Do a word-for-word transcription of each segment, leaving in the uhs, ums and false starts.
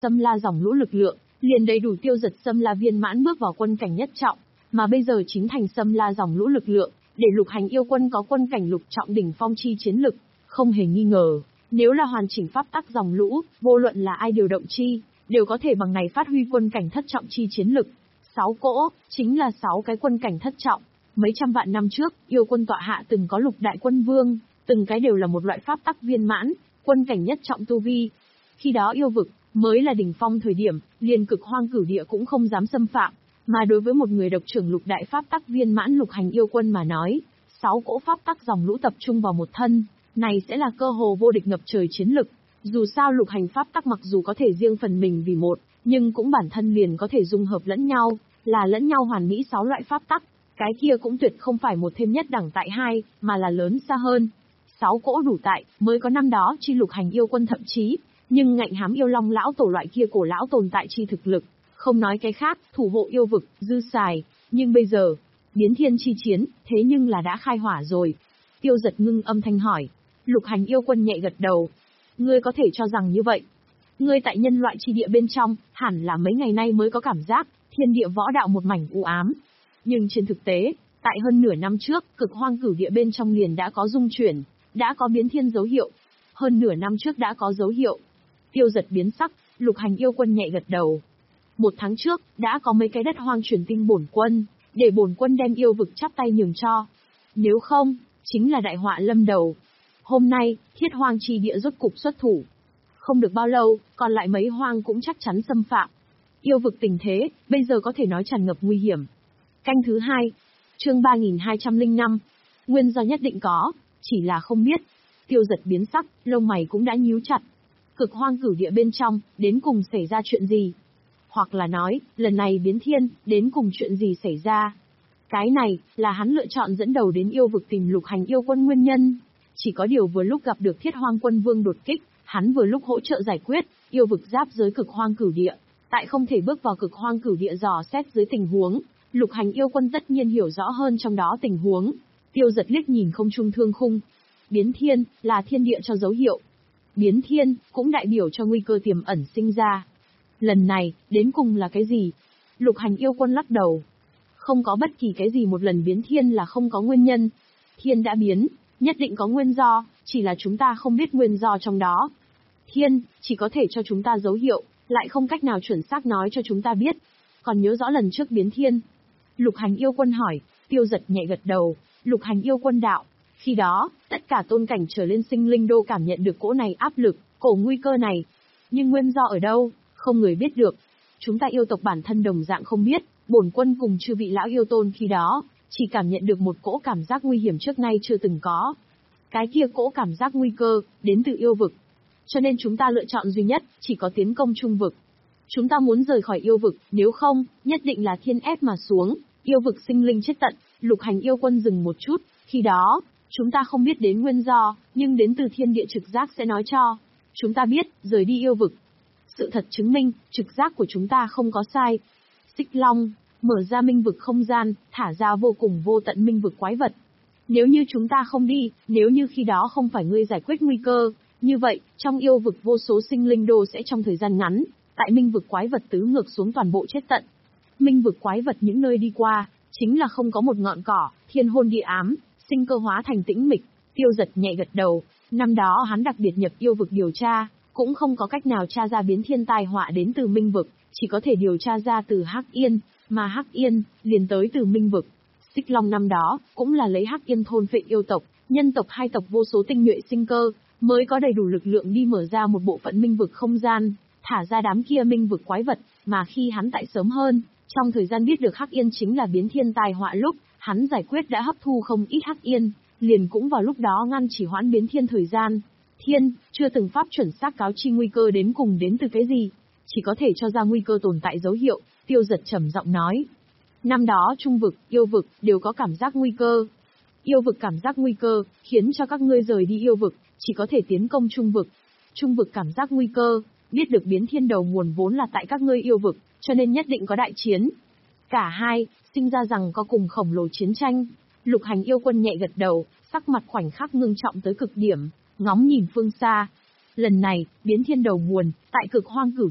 Sâm La dòng lũ lực lượng, liền đầy đủ tiêu giật Sâm La viên mãn bước vào quân cảnh nhất trọng, mà bây giờ chính thành Sâm La dòng lũ lực lượng, để Lục Hành yêu quân có quân cảnh lục trọng đỉnh phong chi chiến lực, không hề nghi ngờ, nếu là hoàn chỉnh pháp tắc dòng lũ, vô luận là ai điều động chi, đều có thể bằng này phát huy quân cảnh thất trọng chi chiến lực. Sáu cỗ, chính là sáu cái quân cảnh thất trọng. Mấy trăm vạn năm trước, yêu quân tọa hạ từng có lục đại quân vương, từng cái đều là một loại pháp tắc viên mãn, quân cảnh nhất trọng tu vi. Khi đó yêu vực, mới là đỉnh phong thời điểm, liền cực hoang cửu địa cũng không dám xâm phạm, mà đối với một người độc trưởng lục đại pháp tắc viên mãn Lục Hành yêu quân mà nói, sáu cỗ pháp tắc dòng lũ tập trung vào một thân, này sẽ là cơ hồ vô địch ngập trời chiến lực. Dù sao Lục Hành pháp tắc mặc dù có thể riêng phần mình vì một, nhưng cũng bản thân liền có thể dung hợp lẫn nhau, là lẫn nhau hoàn mỹ sáu loại pháp tắc, cái kia cũng tuyệt không phải một thêm nhất đẳng tại hai, mà là lớn xa hơn. Sáu cỗ đủ tại, mới có năm đó chi Lục Hành yêu quân thậm chí, nhưng ngạnh hám yêu long lão tổ loại kia cổ lão tồn tại chi thực lực, không nói cái khác, thủ hộ yêu vực, dư xài, nhưng bây giờ, biến thiên chi chiến, thế nhưng là đã khai hỏa rồi. Tiêu Giật ngưng âm thanh hỏi. Lục Hành yêu quân nhẹ gật đầu. Ngươi có thể cho rằng như vậy. Ngươi tại nhân loại chi địa bên trong, hẳn là mấy ngày nay mới có cảm giác, thiên địa võ đạo một mảnh u ám. Nhưng trên thực tế, tại hơn nửa năm trước, cực hoang cửu địa bên trong liền đã có dung chuyển, đã có biến thiên dấu hiệu. Hơn nửa năm trước đã có dấu hiệu. Tiêu Giật biến sắc, Lục Hành yêu quân nhẹ gật đầu. Một tháng trước, đã có mấy cái đất hoang truyền tinh bổn quân, để bổn quân đem yêu vực chắp tay nhường cho. Nếu không, chính là đại họa lâm đầu. Hôm nay, thiết hoang chi địa rốt cục xuất thủ. Không được bao lâu, còn lại mấy hoang cũng chắc chắn xâm phạm. Yêu vực tình thế, bây giờ có thể nói tràn ngập nguy hiểm. Canh thứ hai, chương ba nghìn hai trăm lẻ năm. Nguyên do nhất định có, chỉ là không biết. Tiêu Giật biến sắc, lông mày cũng đã nhíu chặt. Cực hoang cửu địa bên trong, đến cùng xảy ra chuyện gì? Hoặc là nói, lần này biến thiên, đến cùng chuyện gì xảy ra? Cái này, là hắn lựa chọn dẫn đầu đến yêu vực tìm Lục Hành yêu quân nguyên nhân. Chỉ có điều vừa lúc gặp được thiết hoang quân vương đột kích, hắn vừa lúc hỗ trợ giải quyết, yêu vực giáp giới cực hoang cửu địa. Tại không thể bước vào cực hoang cửu địa dò xét dưới tình huống, Lục Hành yêu quân tất nhiên hiểu rõ hơn trong đó tình huống. Tiêu Giật liếc nhìn không trung thương khung. Biến thiên, là thiên địa cho dấu hiệu. Biến thiên, cũng đại biểu cho nguy cơ tiềm ẩn sinh ra. Lần này, đến cùng là cái gì? Lục Hành yêu quân lắc đầu. Không có bất kỳ cái gì một lần biến thiên là không có nguyên nhân. Thiên đã biến, nhất định có nguyên do, chỉ là chúng ta không biết nguyên do trong đó. Thiên, chỉ có thể cho chúng ta dấu hiệu, lại không cách nào chuẩn xác nói cho chúng ta biết. Còn nhớ rõ lần trước biến thiên? Lục Hành yêu quân hỏi. Tiêu Giật nhẹ gật đầu. Lục Hành yêu quân đạo. Khi đó, tất cả tôn cảnh trở lên sinh linh đô cảm nhận được cỗ này áp lực, cổ nguy cơ này. Nhưng nguyên do ở đâu, không người biết được. Chúng ta yêu tộc bản thân đồng dạng không biết, bổn quân cùng chư vị lão yêu tôn khi đó, chỉ cảm nhận được một cỗ cảm giác nguy hiểm trước nay chưa từng có. Cái kia cỗ cảm giác nguy cơ, đến từ yêu vực. Cho nên chúng ta lựa chọn duy nhất, chỉ có tiến công trung vực. Chúng ta muốn rời khỏi yêu vực, nếu không, nhất định là thiên ép mà xuống, yêu vực sinh linh chết tận. Lục Hành yêu quân dừng một chút, khi đó, chúng ta không biết đến nguyên do, nhưng đến từ thiên địa trực giác sẽ nói cho. Chúng ta biết, rời đi yêu vực. Sự thật chứng minh, trực giác của chúng ta không có sai. Xích Long, mở ra minh vực không gian, thả ra vô cùng vô tận minh vực quái vật. Nếu như chúng ta không đi, nếu như khi đó không phải ngươi giải quyết nguy cơ, như vậy, trong yêu vực vô số sinh linh đô sẽ trong thời gian ngắn, tại minh vực quái vật tứ ngược xuống toàn bộ chết tận. Minh vực quái vật những nơi đi qua, chính là không có một ngọn cỏ, thiên hôn địa ám, sinh cơ hóa thành tĩnh mịch. Tiêu Giật nhẹ gật đầu, năm đó hắn đặc biệt nhập yêu vực điều tra, cũng không có cách nào tra ra biến thiên tai họa đến từ minh vực, chỉ có thể điều tra ra từ Hắc Yên, mà Hắc Yên liền tới từ minh vực. Xích Long năm đó cũng là lấy Hắc Yên thôn phệ yêu tộc, nhân tộc hai tộc vô số tinh nhuệ sinh cơ, mới có đầy đủ lực lượng đi mở ra một bộ phận minh vực không gian, thả ra đám kia minh vực quái vật, mà khi hắn tại sớm hơn, trong thời gian biết được Hắc Yên chính là biến thiên tai họa lúc, hắn giải quyết đã hấp thu không ít Hắc Yên, liền cũng vào lúc đó ngăn chỉ hoãn biến thiên thời gian. Thiên, chưa từng pháp chuẩn xác cáo chi nguy cơ đến cùng đến từ cái gì, chỉ có thể cho ra nguy cơ tồn tại dấu hiệu. Tiêu Giật trầm giọng nói. Năm đó trung vực, yêu vực, đều có cảm giác nguy cơ. Yêu vực cảm giác nguy cơ, khiến cho các ngươi rời đi yêu vực, chỉ có thể tiến công trung vực. Trung vực cảm giác nguy cơ, biết được biến thiên đầu nguồn vốn là tại các ngươi yêu vực, cho nên nhất định có đại chiến. Cả hai, sinh ra rằng có cùng khổng lồ chiến tranh. Lục Hành yêu quân nhẹ gật đầu, sắc mặt khoảnh khắc ngưng trọng tới cực điểm, ngóng nhìn phương xa. Lần này, biến thiên đầu nguồn, tại cực hoang cửu địa,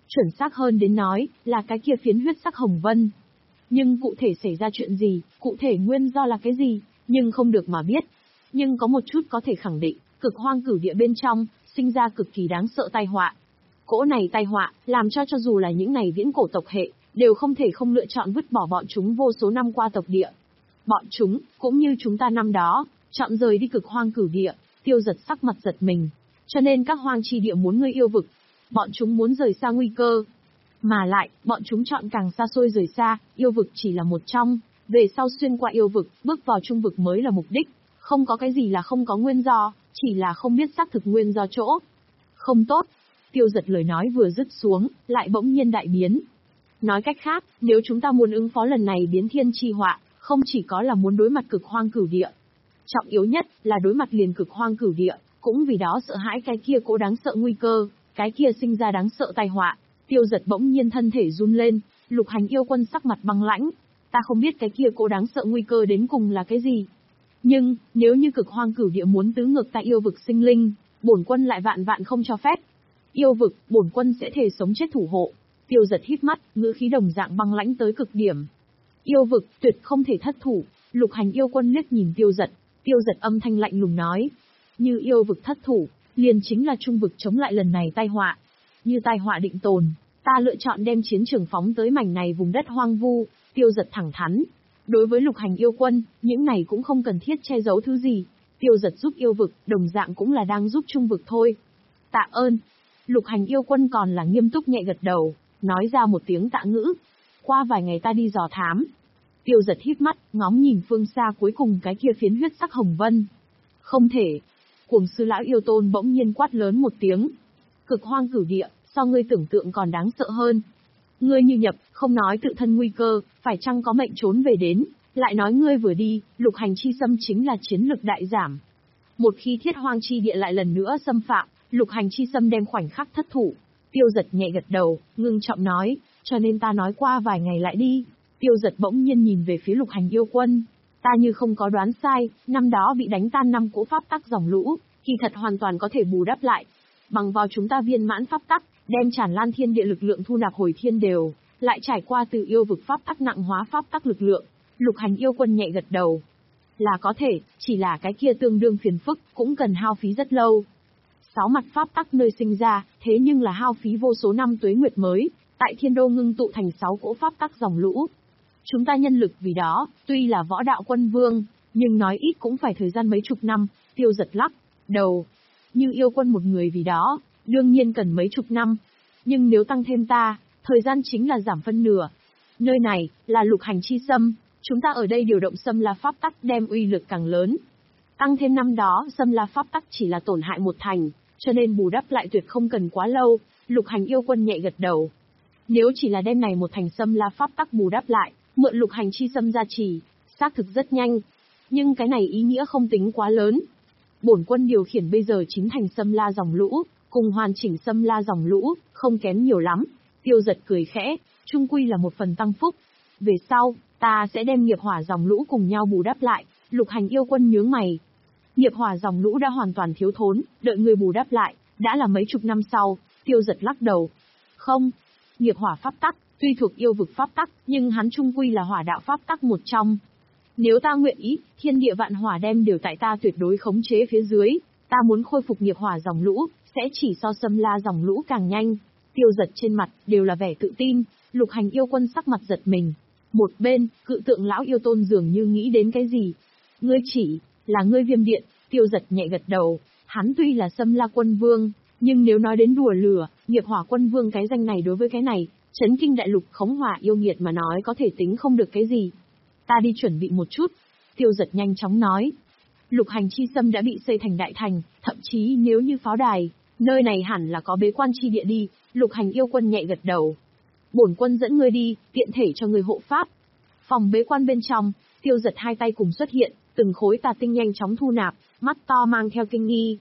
Chuẩn xác hơn đến nói, là cái kia phiến huyết sắc hồng vân. Nhưng cụ thể xảy ra chuyện gì, cụ thể nguyên do là cái gì, nhưng không được mà biết. Nhưng có một chút có thể khẳng định, cực hoang cửu địa bên trong, sinh ra cực kỳ đáng sợ tai họa. Cỗ này tai họa, làm cho cho dù là những này viễn cổ tộc hệ, đều không thể không lựa chọn vứt bỏ bọn chúng vô số năm qua tộc địa. Bọn chúng, cũng như chúng ta năm đó, chọn rời đi cực hoang cửu địa, Tiêu Giật sắc mặt giật mình. Cho nên các hoang chi địa muốn ngươi yêu vực, bọn chúng muốn rời xa nguy cơ. Mà lại, bọn chúng chọn càng xa xôi rời xa, yêu vực chỉ là một trong, về sau xuyên qua yêu vực, bước vào trung vực mới là mục đích, không có cái gì là không có nguyên do, chỉ là không biết xác thực nguyên do chỗ. Không tốt. Tiêu Giật lời nói vừa dứt xuống, lại bỗng nhiên đại biến. Nói cách khác, nếu chúng ta muốn ứng phó lần này biến thiên chi họa, không chỉ có là muốn đối mặt cực hoang cửu địa. Trọng yếu nhất là đối mặt liền cực hoang cửu địa, cũng vì đó sợ hãi cái kia cố đáng sợ nguy cơ, cái kia sinh ra đáng sợ tai họa. Tiêu Giật bỗng nhiên thân thể run lên, Lục Hành yêu quân sắc mặt băng lãnh. Ta không biết cái kia cố đáng sợ nguy cơ đến cùng là cái gì. Nhưng, nếu như cực hoang cửu địa muốn tứ ngược tại yêu vực sinh linh, bổn quân lại vạn vạn không cho phép. Yêu vực, bổn quân sẽ thề sống chết thủ hộ. Tiêu Giật hít mắt, ngữ khí đồng dạng băng lãnh tới cực điểm. Yêu vực, tuyệt không thể thất thủ. Lục Hành yêu quân liếc nhìn Tiêu Giật, Tiêu Giật âm thanh lạnh lùng nói. Như yêu vực thất thủ, liền chính là trung vực chống lại lần này tai họa. Như tai họa định tồn, ta lựa chọn đem chiến trường phóng tới mảnh này vùng đất hoang vu. Tiêu Giật thẳng thắn. Đối với Lục Hành yêu quân, những này cũng không cần thiết che giấu thứ gì. Tiêu Giật giúp yêu vực, đồng dạng cũng là đang giúp trung vực thôi. Tạ ơn. Lục Hành yêu quân còn là nghiêm túc nhẹ gật đầu, nói ra một tiếng tạ ngữ. Qua vài ngày ta đi dò thám. Tiêu Giật hít mắt, ngóng nhìn phương xa cuối cùng cái kia phiến huyết sắc hồng vân. Không thể. Cuồng sư lão yêu tôn bỗng nhiên quát lớn một tiếng. Cực hoang cửu địa, so ngươi tưởng tượng còn đáng sợ hơn. Ngươi như nhập, không nói tự thân nguy cơ, phải chăng có mệnh trốn về đến, lại nói ngươi vừa đi, Lục Hành chi xâm chính là chiến lực đại giảm. Một khi thiết hoang chi địa lại lần nữa xâm phạm, Lục Hành chi xâm đem khoảnh khắc thất thủ. Tiêu Giật nhẹ gật đầu, ngưng trọng nói, cho nên ta nói qua vài ngày lại đi. Tiêu Giật bỗng nhiên nhìn về phía Lục Hành yêu quân. Ta như không có đoán sai, năm đó bị đánh tan năm cỗ pháp tắc dòng lũ, kỳ thật hoàn toàn có thể bù đắp lại. Bằng vào chúng ta viên mãn pháp tắc, đem tràn lan thiên địa lực lượng thu nạp hồi thiên đều, lại trải qua từ yêu vực pháp tắc nặng hóa pháp tắc lực lượng. Lục Hành yêu quân nhẹ gật đầu. Là có thể, chỉ là cái kia tương đương phiền phức, cũng cần hao phí rất lâu. Sáu mặt pháp tắc nơi sinh ra, thế nhưng là hao phí vô số năm tuế nguyệt mới, tại thiên đô ngưng tụ thành sáu cỗ pháp tắc dòng lũ. Chúng ta nhân lực vì đó, tuy là võ đạo quân vương, nhưng nói ít cũng phải thời gian mấy chục năm. Tiêu Giật lắc đầu. Như yêu quân một người vì đó, đương nhiên cần mấy chục năm. Nhưng nếu tăng thêm ta, thời gian chính là giảm phân nửa. Nơi này, là Lục Hành chi xâm, chúng ta ở đây điều động xâm la pháp tắc đem uy lực càng lớn. Tăng thêm năm đó, xâm la pháp tắc chỉ là tổn hại một thành, cho nên bù đắp lại tuyệt không cần quá lâu. Lục Hành yêu quân nhẹ gật đầu. Nếu chỉ là đem này một thành xâm la pháp tắc bù đắp lại, mượn Lục Hành chi xâm gia trì, xác thực rất nhanh. Nhưng cái này ý nghĩa không tính quá lớn. Bổn quân điều khiển bây giờ chính thành xâm la dòng lũ, cùng hoàn chỉnh xâm la dòng lũ, không kém nhiều lắm. Tiêu Giật cười khẽ, chung quy là một phần tăng phúc. Về sau, ta sẽ đem nghiệp hỏa dòng lũ cùng nhau bù đắp lại. Lục Hành yêu quân nhướng mày. Nghiệp hỏa dòng lũ đã hoàn toàn thiếu thốn, đợi người bù đắp lại, đã là mấy chục năm sau. Tiêu Giật lắc đầu. Không, nghiệp hỏa pháp tắc, tuy thuộc yêu vực pháp tắc, nhưng hắn chung quy là hỏa đạo pháp tắc một trong. Nếu ta nguyện ý, thiên địa vạn hỏa đem đều tại ta tuyệt đối khống chế phía dưới, ta muốn khôi phục nghiệp hỏa dòng lũ, sẽ chỉ so xâm la dòng lũ càng nhanh. Tiêu Giật trên mặt, đều là vẻ tự tin. Lục Hành yêu quân sắc mặt giật mình. Một bên, cự tượng lão yêu tôn dường như nghĩ đến cái gì. Ngươi chỉ, là ngươi Viêm Điện. Tiêu Giật nhẹ gật đầu. Hắn tuy là xâm la quân vương, nhưng nếu nói đến đùa lửa, nghiệp hỏa quân vương cái danh này đối với cái này, chấn kinh đại lục khống hỏa yêu nghiệt mà nói có thể tính không được cái gì. Ta đi chuẩn bị một chút. Tiêu Giật nhanh chóng nói. Lục Hành chi xâm đã bị xây thành đại thành, thậm chí nếu như pháo đài, nơi này hẳn là có bế quan chi địa đi. Lục Hành yêu quân nhẹ gật đầu. Bổn quân dẫn ngươi đi, tiện thể cho ngươi hộ pháp. Phòng bế quan bên trong, Tiêu Giật hai tay cùng xuất hiện, từng khối tà tinh nhanh chóng thu nạp, mắt to mang theo kinh nghi.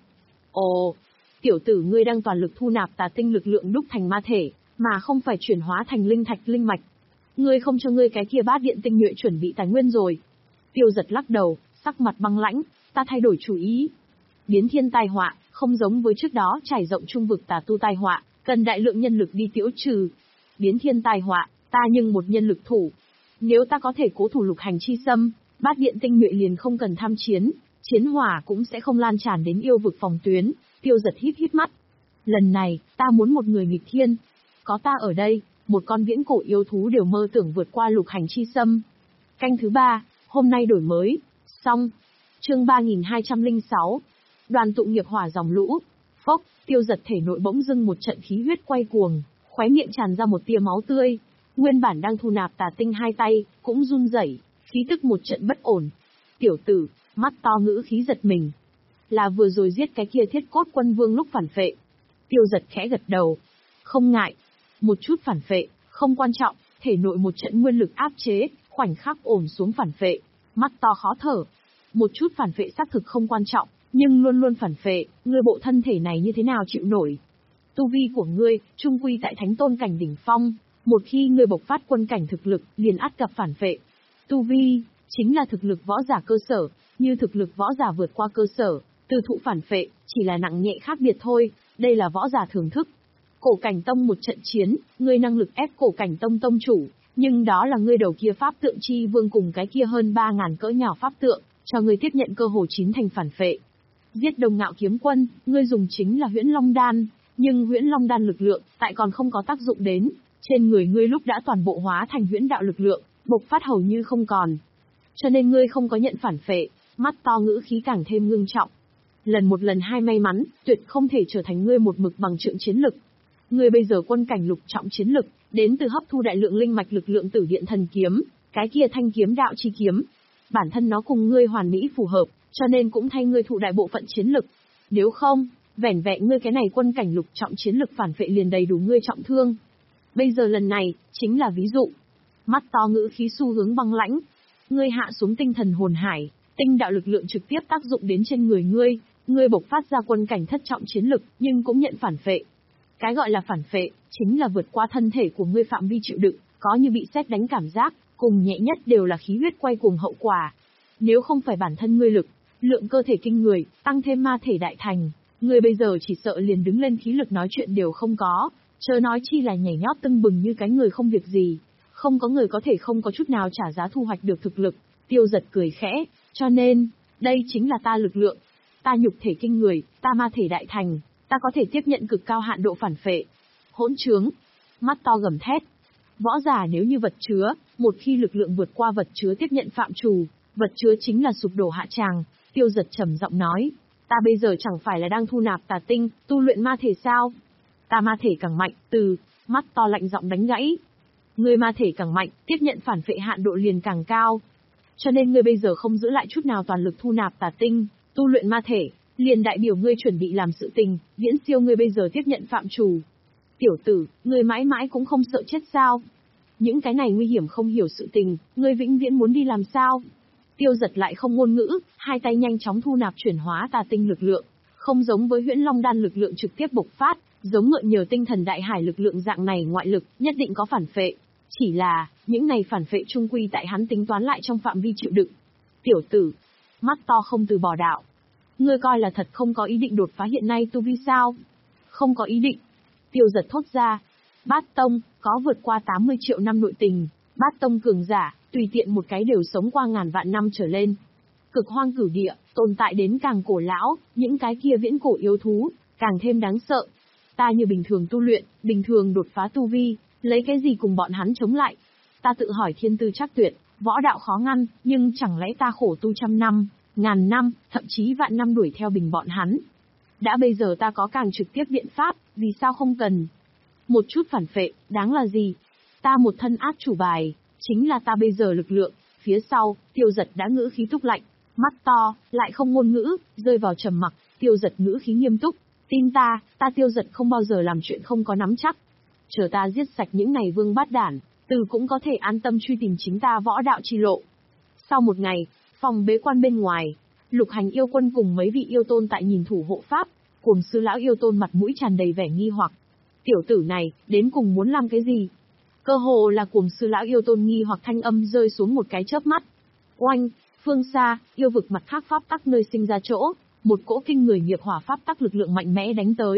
Ồ, tiểu tử ngươi đang toàn lực thu nạp tà tinh lực lượng đúc thành ma thể, mà không phải chuyển hóa thành linh thạch linh mạch. Ngươi không cho ngươi cái kia bát điện tinh nhuệ chuẩn bị tài nguyên rồi. Tiêu Giật lắc đầu, sắc mặt băng lãnh, ta thay đổi chủ ý. Biến thiên tai họa, không giống với trước đó trải rộng trung vực tà tu tai họa, Cần đại lượng nhân lực đi tiễu trừ. Biến thiên tai họa, ta nhưng một nhân lực thủ. Nếu ta có thể cố thủ lục hành chi xâm, bát điện tinh nhuệ liền không cần tham chiến, chiến hỏa cũng sẽ không lan tràn đến yêu vực phòng tuyến. Tiêu Giật híp híp mắt. Lần này, ta muốn một người nghịch thiên. Có ta ở đây, một con viễn cổ yêu thú đều mơ tưởng vượt qua lục hành chi xâm. Canh thứ ba, hôm nay đổi mới. Xong. Chương ba nghìn hai trăm lẻ sáu. Đoàn tụ nghiệp hỏa dòng lũ. Phốc, Tiêu Giật thể nội bỗng dưng một trận khí huyết quay cuồng, khóe miệng tràn ra một tia máu tươi. Nguyên bản đang thu nạp tà tinh hai tay, cũng run rẩy, khí tức một trận bất ổn. Tiểu tử, mắt to ngữ khí giật mình. Là vừa rồi giết cái kia thiết cốt quân vương lúc phản phệ. Tiêu Giật khẽ gật đầu. Không ngại. Một chút phản phệ, không quan trọng, thể nội một trận nguyên lực áp chế, khoảnh khắc ổn xuống phản phệ. Mắt to khó thở. Một chút phản phệ xác thực không quan trọng, nhưng luôn luôn phản phệ, ngươi bộ thân thể này như thế nào chịu nổi? Tu vi của ngươi, trung quy tại thánh tôn cảnh đỉnh phong, một khi ngươi bộc phát quân cảnh thực lực, liền ắt gặp phản phệ. Tu vi, chính là thực lực võ giả cơ sở, như thực lực võ giả vượt qua cơ sở, từ thụ phản phệ, chỉ là nặng nhẹ khác biệt thôi, đây là võ giả thưởng thức. Cổ cảnh tông một trận chiến, ngươi năng lực ép cổ cảnh tông tông chủ, nhưng đó là ngươi đầu kia pháp tượng chi vương cùng cái kia hơn ba ngàn cỡ nhỏ pháp tượng, cho ngươi tiếp nhận cơ hồ chín thành phản phệ. Giết Đồng Ngạo kiếm quân, ngươi dùng chính là Huyễn Long đan, nhưng Huyễn Long đan lực lượng, tại còn không có tác dụng đến, trên người ngươi lúc đã toàn bộ hóa thành huyễn đạo lực lượng, bộc phát hầu như không còn. Cho nên ngươi không có nhận phản phệ, mắt to ngữ khí càng thêm ngưng trọng. Lần một lần hai may mắn, tuyệt không thể trở thành ngươi một mực bằng trượng chiến lực. Ngươi bây giờ quân cảnh lục trọng chiến lực, đến từ hấp thu đại lượng linh mạch lực lượng Tử Điện Thần Kiếm, cái kia thanh kiếm đạo chi kiếm. Bản thân nó cùng ngươi hoàn mỹ phù hợp, cho nên cũng thay ngươi thụ đại bộ phận chiến lực. Nếu không, vẻn vẹn ngươi cái này quân cảnh lục trọng chiến lực phản phệ liền đầy đủ ngươi trọng thương. Bây giờ lần này, chính là ví dụ. Mắt to ngữ khí xu hướng băng lãnh. Ngươi hạ xuống tinh thần hồn hải, tinh đạo lực lượng trực tiếp tác dụng đến trên người ngươi, ngươi bộc phát ra quân cảnh thất trọng chiến lực, nhưng cũng nhận phản phệ. Cái gọi là phản phệ, chính là vượt qua thân thể của ngươi phạm vi chịu đựng, có như bị sét đánh cảm giác, cùng nhẹ nhất đều là khí huyết quay cuồng hậu quả. Nếu không phải bản thân ngươi lực, lượng cơ thể kinh người, tăng thêm ma thể đại thành, ngươi bây giờ chỉ sợ liền đứng lên khí lực nói chuyện đều không có, chớ nói chi là nhảy nhót tưng bừng như cái người không việc gì. Không có người có thể không có chút nào trả giá thu hoạch được thực lực. Tiêu Giật cười khẽ, cho nên, đây chính là ta lực lượng. Ta nhục thể kinh người, ta ma thể đại thành, ta có thể tiếp nhận cực cao hạn độ phản phệ. Hỗn trướng, mắt to gầm thét. Võ giả nếu như vật chứa, một khi lực lượng vượt qua vật chứa tiếp nhận phạm trù, vật chứa chính là sụp đổ hạ tràng. Tiêu Giật trầm giọng nói, ta bây giờ chẳng phải là đang thu nạp tà tinh, tu luyện ma thể sao? Ta ma thể càng mạnh, từ, mắt to lạnh giọng đánh gãy. Ngươi ma thể càng mạnh, tiếp nhận phản phệ hạn độ liền càng cao. Cho nên ngươi bây giờ không giữ lại chút nào toàn lực thu nạp tà tinh, tu luyện ma thể, liền đại biểu ngươi chuẩn bị làm sự tình, viễn siêu ngươi bây giờ tiếp nhận phạm trù. Tiểu tử, ngươi mãi mãi cũng không sợ chết sao? Những cái này nguy hiểm không hiểu sự tình, ngươi vĩnh viễn muốn đi làm sao? Tiêu Giật lại không ngôn ngữ, hai tay nhanh chóng thu nạp chuyển hóa tà tinh lực lượng, không giống với Huyễn Long đan lực lượng trực tiếp bộc phát, giống mượn nhờ tinh thần đại hải lực lượng dạng này ngoại lực, nhất định có phản phệ. Chỉ là, những này phản phệ trung quy tại hắn tính toán lại trong phạm vi chịu đựng. Tiểu tử, mắt to không từ bỏ đạo. Ngươi coi là thật không có ý định đột phá hiện nay tu vi sao? Không có ý định. Tiêu Giật thốt ra. Bát Tông, có vượt qua tám mươi triệu năm nội tình, Bát Tông cường giả, tùy tiện một cái đều sống qua ngàn vạn năm trở lên. Cực hoang cửu địa, tồn tại đến càng cổ lão, những cái kia viễn cổ yếu thú, càng thêm đáng sợ. Ta như bình thường tu luyện, bình thường đột phá tu vi, lấy cái gì cùng bọn hắn chống lại? Ta tự hỏi thiên tư chắc tuyệt, võ đạo khó ngăn, nhưng chẳng lẽ ta khổ tu trăm năm, ngàn năm, thậm chí vạn năm đuổi theo bình bọn hắn? Đã bây giờ ta có càng trực tiếp biện pháp, vì sao không cần? Một chút phản phệ, đáng là gì? Ta một thân át chủ bài, chính là ta bây giờ lực lượng. Phía sau, Tiêu Giật đã ngữ khí túc lạnh, mắt to, lại không ngôn ngữ, rơi vào trầm mặc. Tiêu Giật ngữ khí nghiêm túc, tin ta, ta Tiêu Giật không bao giờ làm chuyện không có nắm chắc. Chờ ta giết sạch những này vương bát đản, từ cũng có thể an tâm truy tìm chính ta võ đạo chi lộ. Sau một ngày, phòng bế quan bên ngoài, Lục Hành yêu quân cùng mấy vị yêu tôn tại nhìn thủ hộ pháp, Cuồng Sư lão yêu tôn mặt mũi tràn đầy vẻ nghi hoặc. Tiểu tử này, đến cùng muốn làm cái gì? Cơ hồ là Cuồng Sư lão yêu tôn nghi hoặc thanh âm rơi xuống một cái chớp mắt. Oanh, phương xa, yêu vực mặt khác pháp tắc nơi sinh ra chỗ, một cỗ kinh người nghiệp hỏa pháp tắc lực lượng mạnh mẽ đánh tới.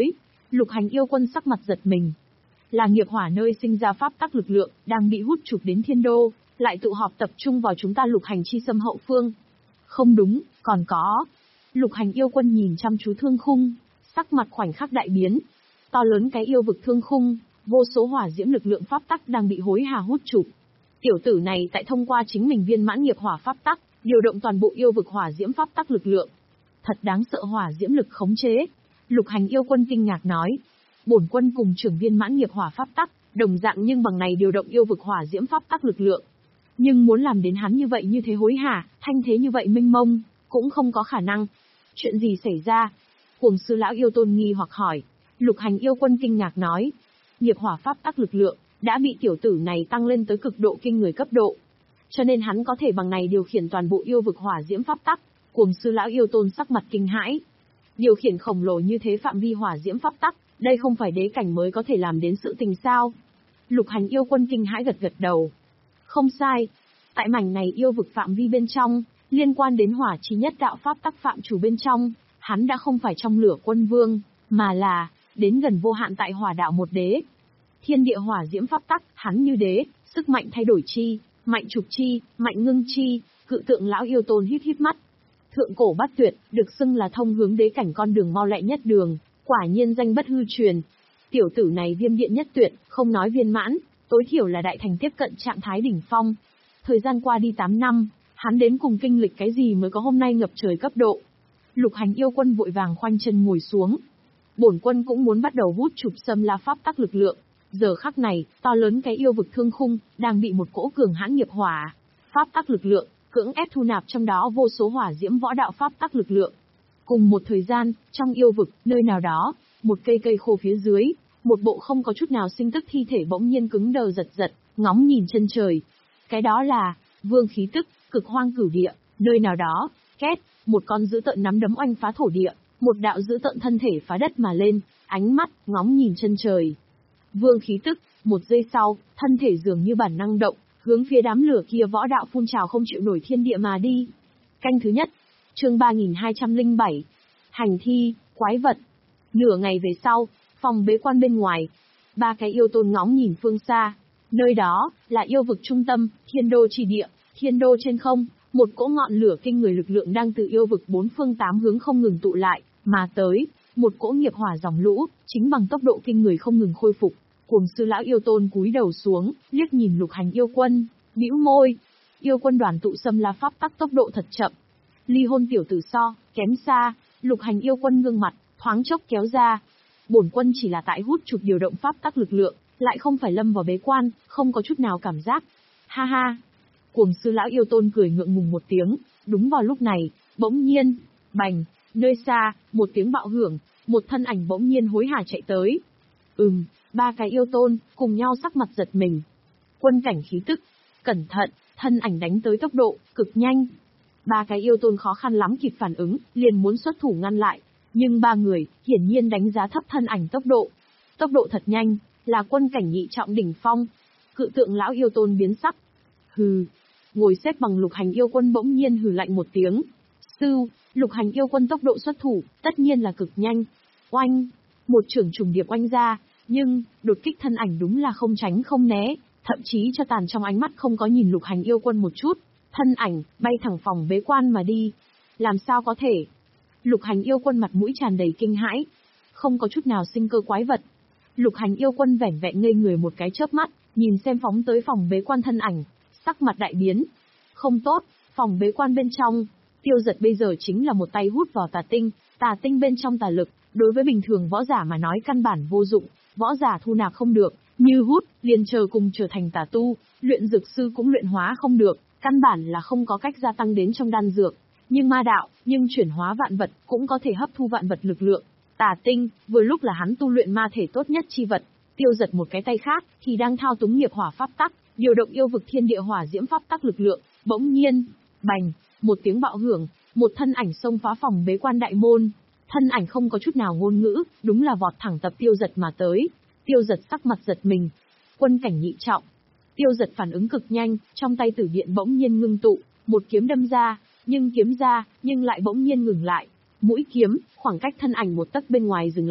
Lục Hành yêu quân sắc mặt giật mình. Là nghiệp hỏa nơi sinh ra pháp tắc lực lượng, đang bị hút trục đến thiên đô, lại tụ họp tập trung vào chúng ta Lục Hành chi xâm hậu phương. Không đúng, còn có. Lục Hành yêu quân nhìn chăm chú thương khung, sắc mặt khoảnh khắc đại biến. To lớn cái yêu vực thương khung, vô số hỏa diễm lực lượng pháp tắc đang bị hối hả hút trục. Tiểu tử này tại thông qua chính mình viên mãn nghiệp hỏa pháp tắc, điều động toàn bộ yêu vực hỏa diễm pháp tắc lực lượng. Thật đáng sợ hỏa diễm lực khống chế. Lục Hành yêu quân kinh ngạc nói. Bổn quân cùng trưởng viên mãn nghiệp hỏa pháp tắc, đồng dạng nhưng bằng này điều động yêu vực hỏa diễm pháp tắc lực lượng. Nhưng muốn làm đến hắn như vậy như thế hối hả, thanh thế như vậy mênh mông, cũng không có khả năng. Chuyện gì xảy ra? Cuồng sư lão yêu tôn nghi hoặc hỏi. Lục Hành yêu quân kinh ngạc nói. Nghiệp hỏa pháp tắc lực lượng, đã bị tiểu tử này tăng lên tới cực độ kinh người cấp độ. Cho nên hắn có thể bằng này điều khiển toàn bộ yêu vực hỏa diễm pháp tắc. Cuồng sư lão yêu tôn sắc mặt kinh hãi. Điều khiển khổng lồ như thế phạm vi hỏa diễm pháp tắc, đây không phải đế cảnh mới có thể làm đến sự tình sao? Lục Hành yêu quân kinh hãi gật gật đầu. Không sai. Tại mảnh này yêu vực phạm vi bên trong, liên quan đến hỏa chi nhất đạo pháp tắc phạm chủ bên trong, hắn đã không phải trong lửa quân vương, mà là, đến gần vô hạn tại hỏa đạo một đế. Thiên địa hỏa diễm pháp tắc, hắn như đế, sức mạnh thay đổi chi, mạnh trục chi, mạnh ngưng chi, cự tượng lão yêu tôn híp híp mắt. Thượng cổ bát tuyệt, được xưng là thông hướng đế cảnh con đường mau lẹ nhất đường, quả nhiên danh bất hư truyền. Tiểu tử này viêm điện nhất tuyệt, không nói viên mãn, tối thiểu là đại thành tiếp cận trạng thái đỉnh phong. Thời gian qua đi tám năm, hắn đến cùng kinh lịch cái gì mới có hôm nay ngập trời cấp độ. Lục Hành yêu quân vội vàng khoanh chân ngồi xuống. Bổn quân cũng muốn bắt đầu hút chụp xâm la pháp tắc lực lượng. Giờ khắc này, to lớn cái yêu vực thương khung, đang bị một cỗ cường hãn nghiệp hỏa, pháp tắc lực lượng, cưỡng ép thu nạp trong đó vô số hỏa diễm võ đạo pháp tắc lực lượng. Cùng một thời gian, trong yêu vực, nơi nào đó, một cây cây khô phía dưới, một bộ không có chút nào sinh tức thi thể bỗng nhiên cứng đờ giật giật, ngóng nhìn chân trời. Cái đó là, vương khí tức, cực hoang cửu địa, nơi nào đó, két, một con dữ tợn nắm đấm oanh phá thổ địa, một đạo dữ tợn thân thể phá đất mà lên, ánh mắt, ngóng nhìn chân trời. Vương khí tức, một giây sau, thân thể dường như bản năng động, hướng phía đám lửa kia võ đạo phun trào không chịu nổi thiên địa mà đi. Canh thứ nhất, chương ba nghìn hai trăm lẻ bảy, hành thi, quái vật. Nửa ngày về sau, phòng bế quan bên ngoài, ba cái yêu tôn ngóng nhìn phương xa. Nơi đó, là yêu vực trung tâm, thiên đô chỉ địa, thiên đô trên không, một cỗ ngọn lửa kinh người lực lượng đang từ yêu vực bốn phương tám hướng không ngừng tụ lại, mà tới, một cỗ nghiệp hỏa dòng lũ, chính bằng tốc độ kinh người không ngừng khôi phục. Cuồng sư lão yêu tôn cúi đầu xuống, liếc nhìn Lục Hành yêu quân, bĩu môi. Yêu quân đoàn tụ xâm la pháp tắc tốc độ thật chậm. Ly hôn tiểu tử so, kém xa, Lục Hành yêu quân gương mặt, thoáng chốc kéo ra. Bổn quân chỉ là tại hút chụp điều động pháp tắc lực lượng, lại không phải lâm vào bế quan, không có chút nào cảm giác. Ha ha. Cuồng sư lão yêu tôn cười ngượng ngùng một tiếng, đúng vào lúc này, bỗng nhiên, bành, nơi xa, một tiếng bạo hưởng, một thân ảnh bỗng nhiên hối hả chạy tới. Ừm, ba cái yêu tôn, cùng nhau sắc mặt giật mình. Quân cảnh khí tức, cẩn thận, thân ảnh đánh tới tốc độ, cực nhanh. Ba cái yêu tôn khó khăn lắm kịp phản ứng, liền muốn xuất thủ ngăn lại. Nhưng ba người, hiển nhiên đánh giá thấp thân ảnh tốc độ. Tốc độ thật nhanh, là quân cảnh nhị trọng đỉnh phong. Cự tượng lão yêu tôn biến sắc. Hừ, ngồi xếp bằng Lục Hành yêu quân bỗng nhiên hừ lạnh một tiếng. Sưu, Lục Hành yêu quân tốc độ xuất thủ, tất nhiên là cực nhanh. Oanh, một trưởng trùng điệp oanh ra, nhưng, đột kích thân ảnh đúng là không tránh không né, thậm chí cho tàn trong ánh mắt không có nhìn Lục Hành yêu quân một chút. Thân ảnh, bay thẳng phòng bế quan mà đi. Làm sao có thể? Lục Hành yêu quân mặt mũi tràn đầy kinh hãi. Không có chút nào sinh cơ quái vật. Lục Hành yêu quân vẻn vẹn ngây người một cái chớp mắt, nhìn xem phóng tới phòng bế quan thân ảnh, sắc mặt đại biến. Không tốt, phòng bế quan bên trong, Tiêu Giật bây giờ chính là một tay hút vào tà tinh, tà tinh bên trong tà lực, đối với bình thường võ giả mà nói căn bản vô dụng, võ giả thu nạp không được, như hút, liền chờ cùng trở thành tà tu, luyện dược sư cũng luyện hóa không được, căn bản là không có cách gia tăng đến trong đan dược. Nhưng ma đạo, nhưng chuyển hóa vạn vật, cũng có thể hấp thu vạn vật lực lượng. Tà tinh, vừa lúc là hắn tu luyện ma thể tốt nhất chi vật. Tiêu Giật một cái tay khác, thì đang thao túng nghiệp hỏa pháp tắc, điều động yêu vực thiên địa hỏa diễm pháp tắc lực lượng. Bỗng nhiên, bành, một tiếng bạo hưởng, một thân ảnh xông phá phòng bế quan đại môn. Thân ảnh không có chút nào ngôn ngữ, đúng là vọt thẳng tập Tiêu Giật mà tới. Tiêu Giật sắc mặt giật mình. Quân cảnh nhị trọng. Tiêu Giật phản ứng cực nhanh, trong tay tử điện bỗng nhiên ngưng tụ, một kiếm đâm ra, nhưng kiếm ra, nhưng lại bỗng nhiên ngừng lại. Mũi kiếm, khoảng cách thân ảnh một tấc bên ngoài dừng lại,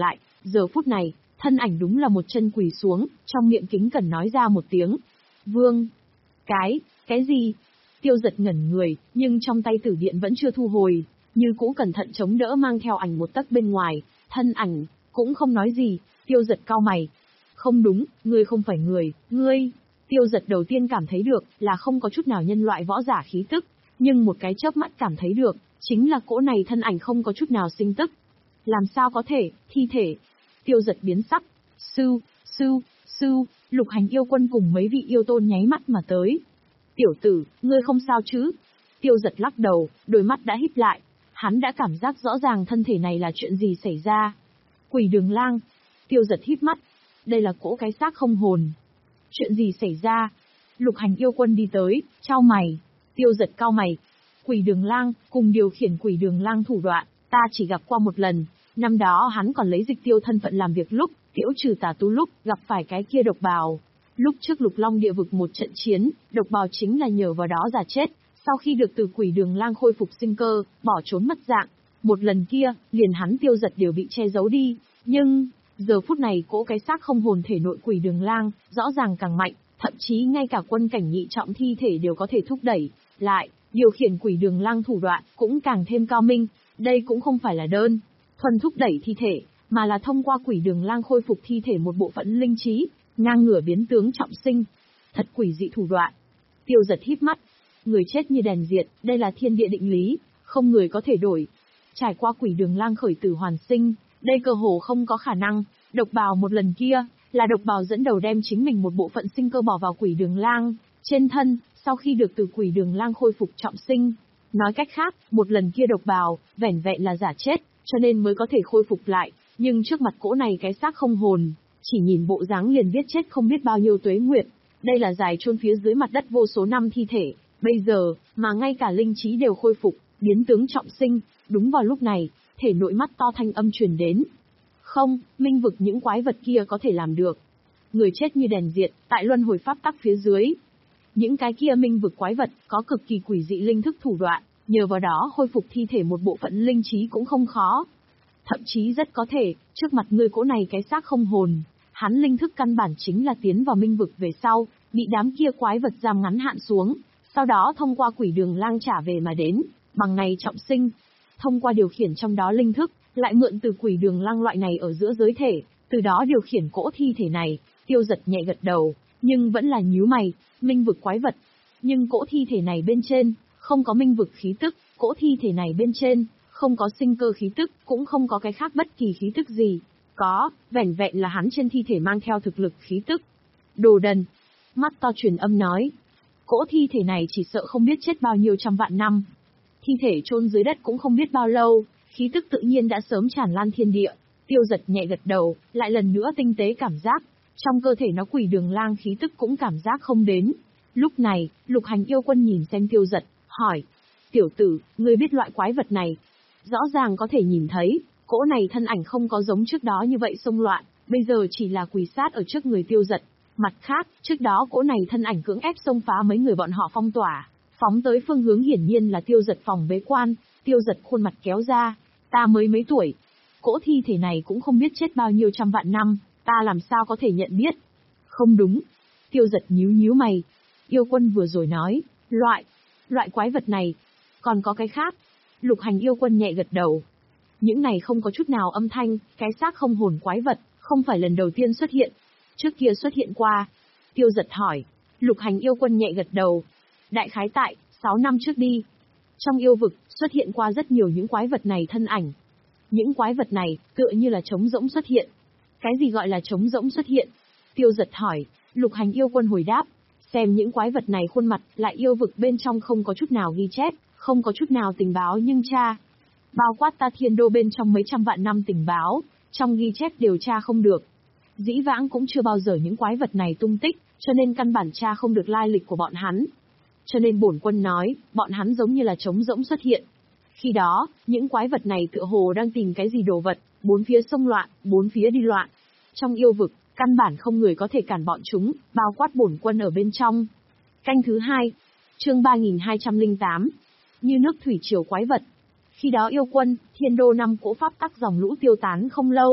Giờ phút này, thân ảnh đúng là một chân quỳ xuống, trong miệng kính cẩn nói ra một tiếng. Vương. Cái, cái gì? Tiêu Giật ngẩn người, nhưng trong tay tử điện vẫn chưa thu hồi, như cũ cẩn thận chống đỡ mang theo ảnh một tấc bên ngoài, thân ảnh, cũng không nói gì. Tiêu Giật cau mày. Không đúng, ngươi không phải người, ngươi. Tiêu Giật đầu tiên cảm thấy được, là không có chút nào nhân loại võ giả khí tức, nhưng một cái chớp mắt cảm thấy được, chính là cỗ này thân ảnh không có chút nào sinh tức. Làm sao có thể, thi thể. Tiêu Giật biến sắc. Sư, sư, sư, Lục Hành yêu quân cùng mấy vị yêu tôn nháy mắt mà tới. Tiểu tử, ngươi không sao chứ? Tiêu Giật lắc đầu, đôi mắt đã híp lại. Hắn đã cảm giác rõ ràng thân thể này là chuyện gì xảy ra. Quỷ Đường Lang. Tiêu Giật híp mắt. Đây là cỗ cái xác không hồn. Chuyện gì xảy ra? Lục Hành yêu quân đi tới, chau mày. Tiêu Giật cau mày. Quỷ Đường Lang, cùng điều khiển Quỷ Đường Lang thủ đoạn, ta chỉ gặp qua một lần. Năm đó hắn còn lấy dịch tiêu thân phận làm việc lúc, tiễu trừ tà tu lúc, gặp phải cái kia độc bào. Lúc trước Lục Long địa vực một trận chiến, độc bào chính là nhờ vào đó giả chết, sau khi được từ Quỷ Đường Lang khôi phục sinh cơ, bỏ trốn mất dạng. Một lần kia, liền hắn Tiêu Giật đều bị che giấu đi, nhưng, giờ phút này cỗ cái xác không hồn thể nội Quỷ Đường Lang, rõ ràng càng mạnh, thậm chí ngay cả quân cảnh nhị trọng thi thể đều có thể thúc đẩy, lại, điều khiển Quỷ Đường Lang thủ đoạn, cũng càng thêm cao minh, đây cũng không phải là đơn thuần thúc đẩy thi thể, mà là thông qua Quỷ Đường Lang khôi phục thi thể một bộ phận linh trí, ngang ngửa biến tướng trọng sinh. Thật quỷ dị thủ đoạn. Tiêu Giật híp mắt. Người chết như đèn diệt, đây là thiên địa định lý, không người có thể đổi. Trải qua Quỷ Đường Lang khởi tử hoàn sinh, đây cơ hồ không có khả năng. Độc bào một lần kia, là độc bào dẫn đầu đem chính mình một bộ phận sinh cơ bỏ vào Quỷ Đường Lang trên thân, sau khi được từ Quỷ Đường Lang khôi phục trọng sinh. Nói cách khác, một lần kia độc bào, vẻn vẹn là giả chết, cho nên mới có thể khôi phục lại, nhưng trước mặt cỗ này cái xác không hồn, chỉ nhìn bộ dáng liền biết chết không biết bao nhiêu tuế nguyệt. Đây là dài chôn phía dưới mặt đất vô số năm thi thể, bây giờ, mà ngay cả linh trí đều khôi phục, biến tướng trọng sinh. Đúng vào lúc này, thể nội mắt to thanh âm truyền đến. Không, minh vực những quái vật kia có thể làm được. Người chết như đèn diệt, tại luân hồi pháp tắc phía dưới. Những cái kia minh vực quái vật, có cực kỳ quỷ dị linh thức thủ đoạn, nhờ vào đó khôi phục thi thể một bộ phận linh trí cũng không khó. Thậm chí rất có thể, trước mặt người cỗ này cái xác không hồn, hắn linh thức căn bản chính là tiến vào minh vực về sau, bị đám kia quái vật giam ngắn hạn xuống, sau đó thông qua Quỷ Đường Lang trả về mà đến, bằng này trọng sinh. Thông qua điều khiển trong đó linh thức, lại mượn từ Quỷ Đường Lang loại này ở giữa giới thể, từ đó điều khiển cỗ thi thể này. Tiêu Giật nhẹ gật đầu, nhưng vẫn là nhíu mày. Minh vực quái vật, nhưng cỗ thi thể này bên trên không có minh vực khí tức, cỗ thi thể này bên trên không có sinh cơ khí tức, cũng không có cái khác bất kỳ khí tức gì. Có, vẻn vẹn là hắn trên thi thể mang theo thực lực khí tức. Đồ đần. Mắt to truyền âm nói. Cỗ thi thể này chỉ sợ không biết chết bao nhiêu trăm vạn năm. Thi thể chôn dưới đất cũng không biết bao lâu, khí tức tự nhiên đã sớm tràn lan thiên địa. Tiêu Giật nhẹ gật đầu, lại lần nữa tinh tế cảm giác. Trong cơ thể nó Quỷ Đường Lang khí tức cũng cảm giác không đến. Lúc này, Lục Hành yêu quân nhìn xem Tiêu Giật, hỏi. Tiểu tử, ngươi biết loại quái vật này? Rõ ràng có thể nhìn thấy, cỗ này thân ảnh không có giống trước đó như vậy xông loạn, bây giờ chỉ là quỳ sát ở trước người Tiêu Giật. Mặt khác, trước đó cỗ này thân ảnh cưỡng ép xông phá mấy người bọn họ phong tỏa, phóng tới phương hướng hiển nhiên là Tiêu Giật phòng bế quan. Tiêu Giật khuôn mặt kéo ra. Ta mới mấy tuổi. Cỗ thi thể này cũng không biết chết bao nhiêu trăm vạn năm, ta làm sao có thể nhận biết? Không đúng. Tiêu Giật nhíu nhíu mày. Yêu quân vừa rồi nói, loại, loại quái vật này, còn có cái khác. Lục Hành yêu quân nhẹ gật đầu. Những này không có chút nào âm thanh, cái xác không hồn quái vật, không phải lần đầu tiên xuất hiện. Trước kia xuất hiện qua. Tiêu Giật hỏi. Lục Hành yêu quân nhẹ gật đầu. Đại khái tại, sáu năm trước đi. Trong yêu vực, xuất hiện qua rất nhiều những quái vật này thân ảnh. Những quái vật này, tựa như là trống rỗng xuất hiện. Cái gì gọi là trống rỗng xuất hiện? Tiêu Giật hỏi. Lục Hành yêu quân hồi đáp. Xem những quái vật này khuôn mặt, lại yêu vực bên trong không có chút nào ghi chép, không có chút nào tình báo nhưng tra. Bao quát ta thiên đô bên trong mấy trăm vạn năm tình báo, trong ghi chép điều tra không được. Dĩ vãng cũng chưa bao giờ những quái vật này tung tích, cho nên căn bản tra không được lai lịch của bọn hắn. Cho nên bổn quân nói, bọn hắn giống như là trống rỗng xuất hiện. Khi đó, những quái vật này tựa hồ đang tìm cái gì đồ vật, bốn phía xông loạn, bốn phía đi loạn. Trong yêu vực, căn bản không người có thể cản bọn chúng, bao quát bổn quân ở bên trong. Canh thứ hai, chương ba nghìn hai trăm lẻ tám, như nước thủy triều quái vật. Khi đó yêu quân, thiên đô năm cỗ pháp tắc dòng lũ tiêu tán không lâu,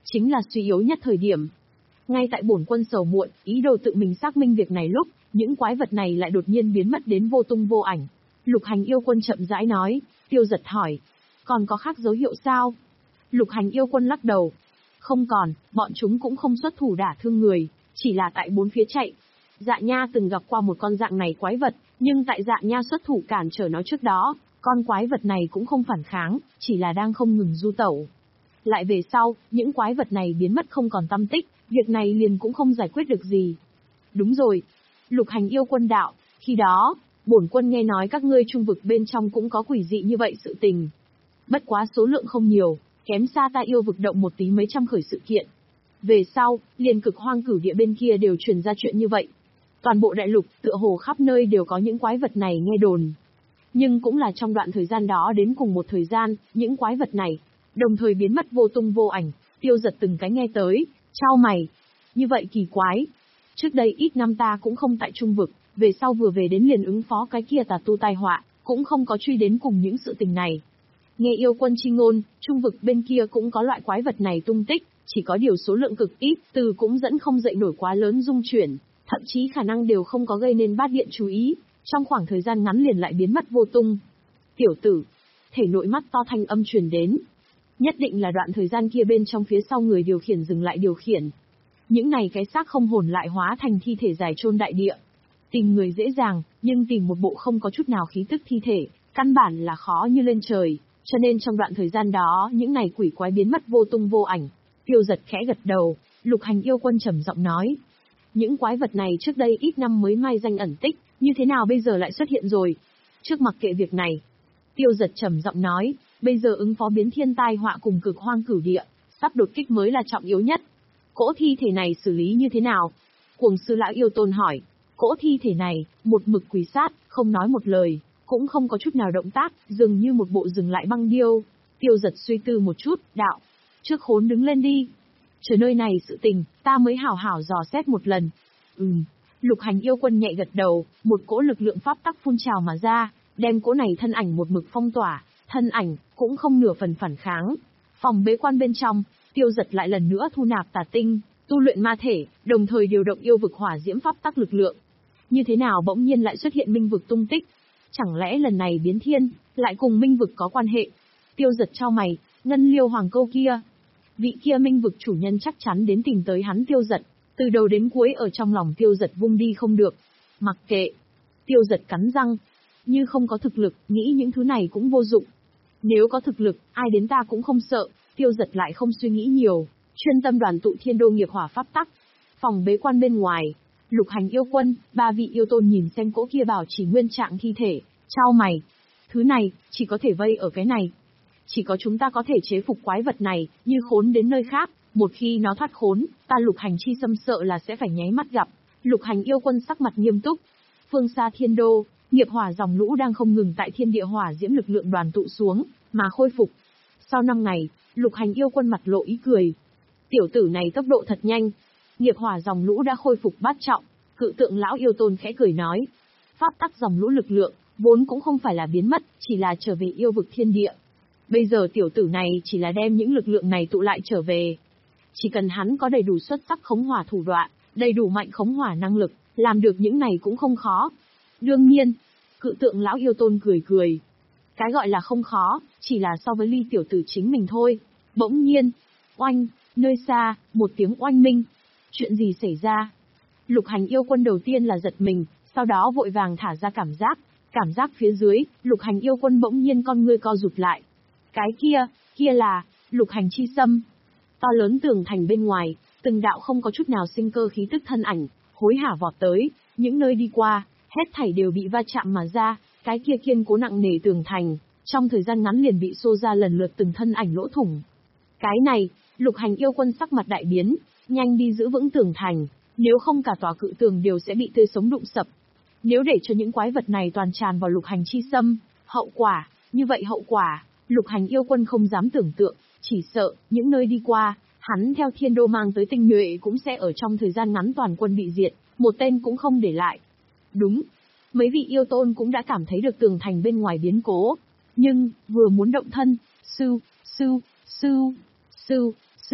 chính là suy yếu nhất thời điểm. Ngay tại bổn quân sầu muộn, ý đồ tự mình xác minh việc này lúc, những quái vật này lại đột nhiên biến mất đến vô tung vô ảnh. Lục Hành yêu quân chậm rãi nói. Tiêu Giật hỏi. Còn có khác dấu hiệu sao? Lục Hành yêu quân lắc đầu. Không còn, bọn chúng cũng không xuất thủ đả thương người, chỉ là tại bốn phía chạy. Dạ Nha từng gặp qua một con dạng này quái vật, nhưng tại Dạ Nha xuất thủ cản trở nó trước đó, con quái vật này cũng không phản kháng, chỉ là đang không ngừng du tẩu. Lại về sau, những quái vật này biến mất không còn tăm tích, việc này liền cũng không giải quyết được gì. Đúng rồi. Lục Hành yêu quân đạo, khi đó, bổn quân nghe nói các ngươi trung vực bên trong cũng có quỷ dị như vậy sự tình. Bất quá số lượng không nhiều, kém xa ta yêu vực động một tí mấy trăm khởi sự kiện. Về sau, liền Cực Hoang Cửu Địa bên kia đều truyền ra chuyện như vậy. Toàn bộ đại lục, tựa hồ khắp nơi đều có những quái vật này nghe đồn. Nhưng cũng là trong đoạn thời gian đó đến cùng một thời gian, những quái vật này, đồng thời biến mất vô tung vô ảnh. Tiêu Giật từng cái nghe tới, chau mày. Như vậy kỳ quái. Trước đây ít năm ta cũng không tại trung vực, về sau vừa về đến liền ứng phó cái kia tà tu tai họa, cũng không có truy đến cùng những sự tình này. Nghe yêu quân chi ngôn, trung vực bên kia cũng có loại quái vật này tung tích, chỉ có điều số lượng cực ít, từ cũng dẫn không dậy nổi quá lớn dung chuyển, thậm chí khả năng đều không có gây nên bát điện chú ý, trong khoảng thời gian ngắn liền lại biến mất vô tung. Tiểu tử, thể nội mắt to thanh âm truyền đến. Nhất định là đoạn thời gian kia bên trong phía sau người điều khiển dừng lại điều khiển. Những này cái xác không hồn lại hóa thành thi thể dài chôn đại địa. Tìm người dễ dàng, nhưng tìm một bộ không có chút nào khí tức thi thể, căn bản là khó như lên trời, cho nên trong đoạn thời gian đó những này quỷ quái biến mất vô tung vô ảnh. Tiêu Giật khẽ gật đầu, Lục Hành yêu quân trầm giọng nói. Những quái vật này trước đây ít năm mới mai danh ẩn tích, như thế nào bây giờ lại xuất hiện rồi? Trước mặc kệ việc này, Tiêu Giật trầm giọng nói, bây giờ ứng phó biến thiên tai họa cùng Cực Hoang Cửu Địa, sắp đột kích mới là trọng yếu nhất. Cỗ thi thể này xử lý như thế nào? Cuồng sư lão yêu tôn hỏi. Cỗ thi thể này, một mực quỳ sát, không nói một lời, cũng không có chút nào động tác, dường như một bộ dừng lại băng điêu. Tiêu Giật suy tư một chút, đạo. Trước khốn đứng lên đi. Chờ nơi này sự tình, ta mới hảo hảo dò xét một lần. Ừm. Lục Hành yêu quân nhẹ gật đầu, một cỗ lực lượng pháp tắc phun trào mà ra, đem cỗ này thân ảnh một mực phong tỏa, thân ảnh cũng không nửa phần phản kháng. Phòng bế quan bên trong, Tiêu Giật lại lần nữa thu nạp tà tinh, tu luyện ma thể, đồng thời điều động yêu vực hỏa diễm pháp tắc lực lượng. Như thế nào bỗng nhiên lại xuất hiện minh vực tung tích? Chẳng lẽ lần này biến thiên, lại cùng minh vực có quan hệ? Tiêu Giật chau mày, Ngân Liêu Hoàng câu kia. Vị kia minh vực chủ nhân chắc chắn đến tìm tới hắn Tiêu Giật, từ đầu đến cuối ở trong lòng Tiêu Giật vung đi không được. Mặc kệ. Tiêu Giật cắn răng. Như không có thực lực, nghĩ những thứ này cũng vô dụng. Nếu có thực lực, ai đến ta cũng không sợ. Tiêu Giật lại không suy nghĩ nhiều, chuyên tâm đoàn tụ thiên đô nghiệp hỏa pháp tắc. Phòng bế quan bên ngoài, Lục Hành yêu quân, ba vị yêu tôn nhìn xem cỗ kia bảo chỉ nguyên trạng thi thể, chau mày. Thứ này, chỉ có thể vây ở cái này. Chỉ có chúng ta có thể chế phục quái vật này, như khốn đến nơi khác, một khi nó thoát khốn, ta Lục Hành chi xâm sợ là sẽ phải nháy mắt gặp. Lục Hành yêu quân sắc mặt nghiêm túc. Phương xa thiên đô, nghiệp hỏa dòng lũ đang không ngừng tại thiên địa hỏa diễm lực lượng đoàn tụ xuống, mà khôi phục. Sau năm ngày, Lục Hành yêu quân mặt lộ ý cười. Tiểu tử này tốc độ thật nhanh. Nghiệp hỏa dòng lũ đã khôi phục bát trọng, Cự Tượng lão yêu tôn khẽ cười nói. Pháp tắc dòng lũ lực lượng, vốn cũng không phải là biến mất, chỉ là trở về yêu vực thiên địa. Bây giờ tiểu tử này chỉ là đem những lực lượng này tụ lại trở về. Chỉ cần hắn có đầy đủ xuất sắc khống hỏa thủ đoạn, đầy đủ mạnh khống hỏa năng lực, làm được những này cũng không khó. Đương nhiên, Cự Tượng lão yêu tôn cười cười. Cái gọi là không khó, chỉ là so với Ly tiểu tử chính mình thôi. Bỗng nhiên, oanh, nơi xa, một tiếng oanh minh. Chuyện gì xảy ra? Lục Hành yêu quân đầu tiên là giật mình, sau đó vội vàng thả ra cảm giác. Cảm giác phía dưới, Lục Hành yêu quân bỗng nhiên con ngươi co rụt lại. Cái kia, kia là, Lục Hành chi xâm. To lớn tường thành bên ngoài, từng đạo không có chút nào sinh cơ khí tức thân ảnh, hối hả vọt tới, những nơi đi qua, hết thảy đều bị va chạm mà ra, cái kia kiên cố nặng nề tường thành, trong thời gian ngắn liền bị xô ra lần lượt từng thân ảnh lỗ thủng. Cái này, Lục Hành yêu quân sắc mặt đại biến, nhanh đi giữ vững tường thành, nếu không cả tòa cự tường đều sẽ bị tươi sống đụng sập. Nếu để cho những quái vật này toàn tràn vào Lục Hành chi xâm, hậu quả, như vậy hậu quả, Lục Hành yêu quân không dám tưởng tượng, chỉ sợ, những nơi đi qua, hắn theo thiên đô mang tới tinh nhuệ cũng sẽ ở trong thời gian ngắn toàn quân bị diệt, một tên cũng không để lại. Đúng, mấy vị yêu tôn cũng đã cảm thấy được tường thành bên ngoài biến cố, nhưng, vừa muốn động thân, sưu, sưu, sưu, sưu, sưu,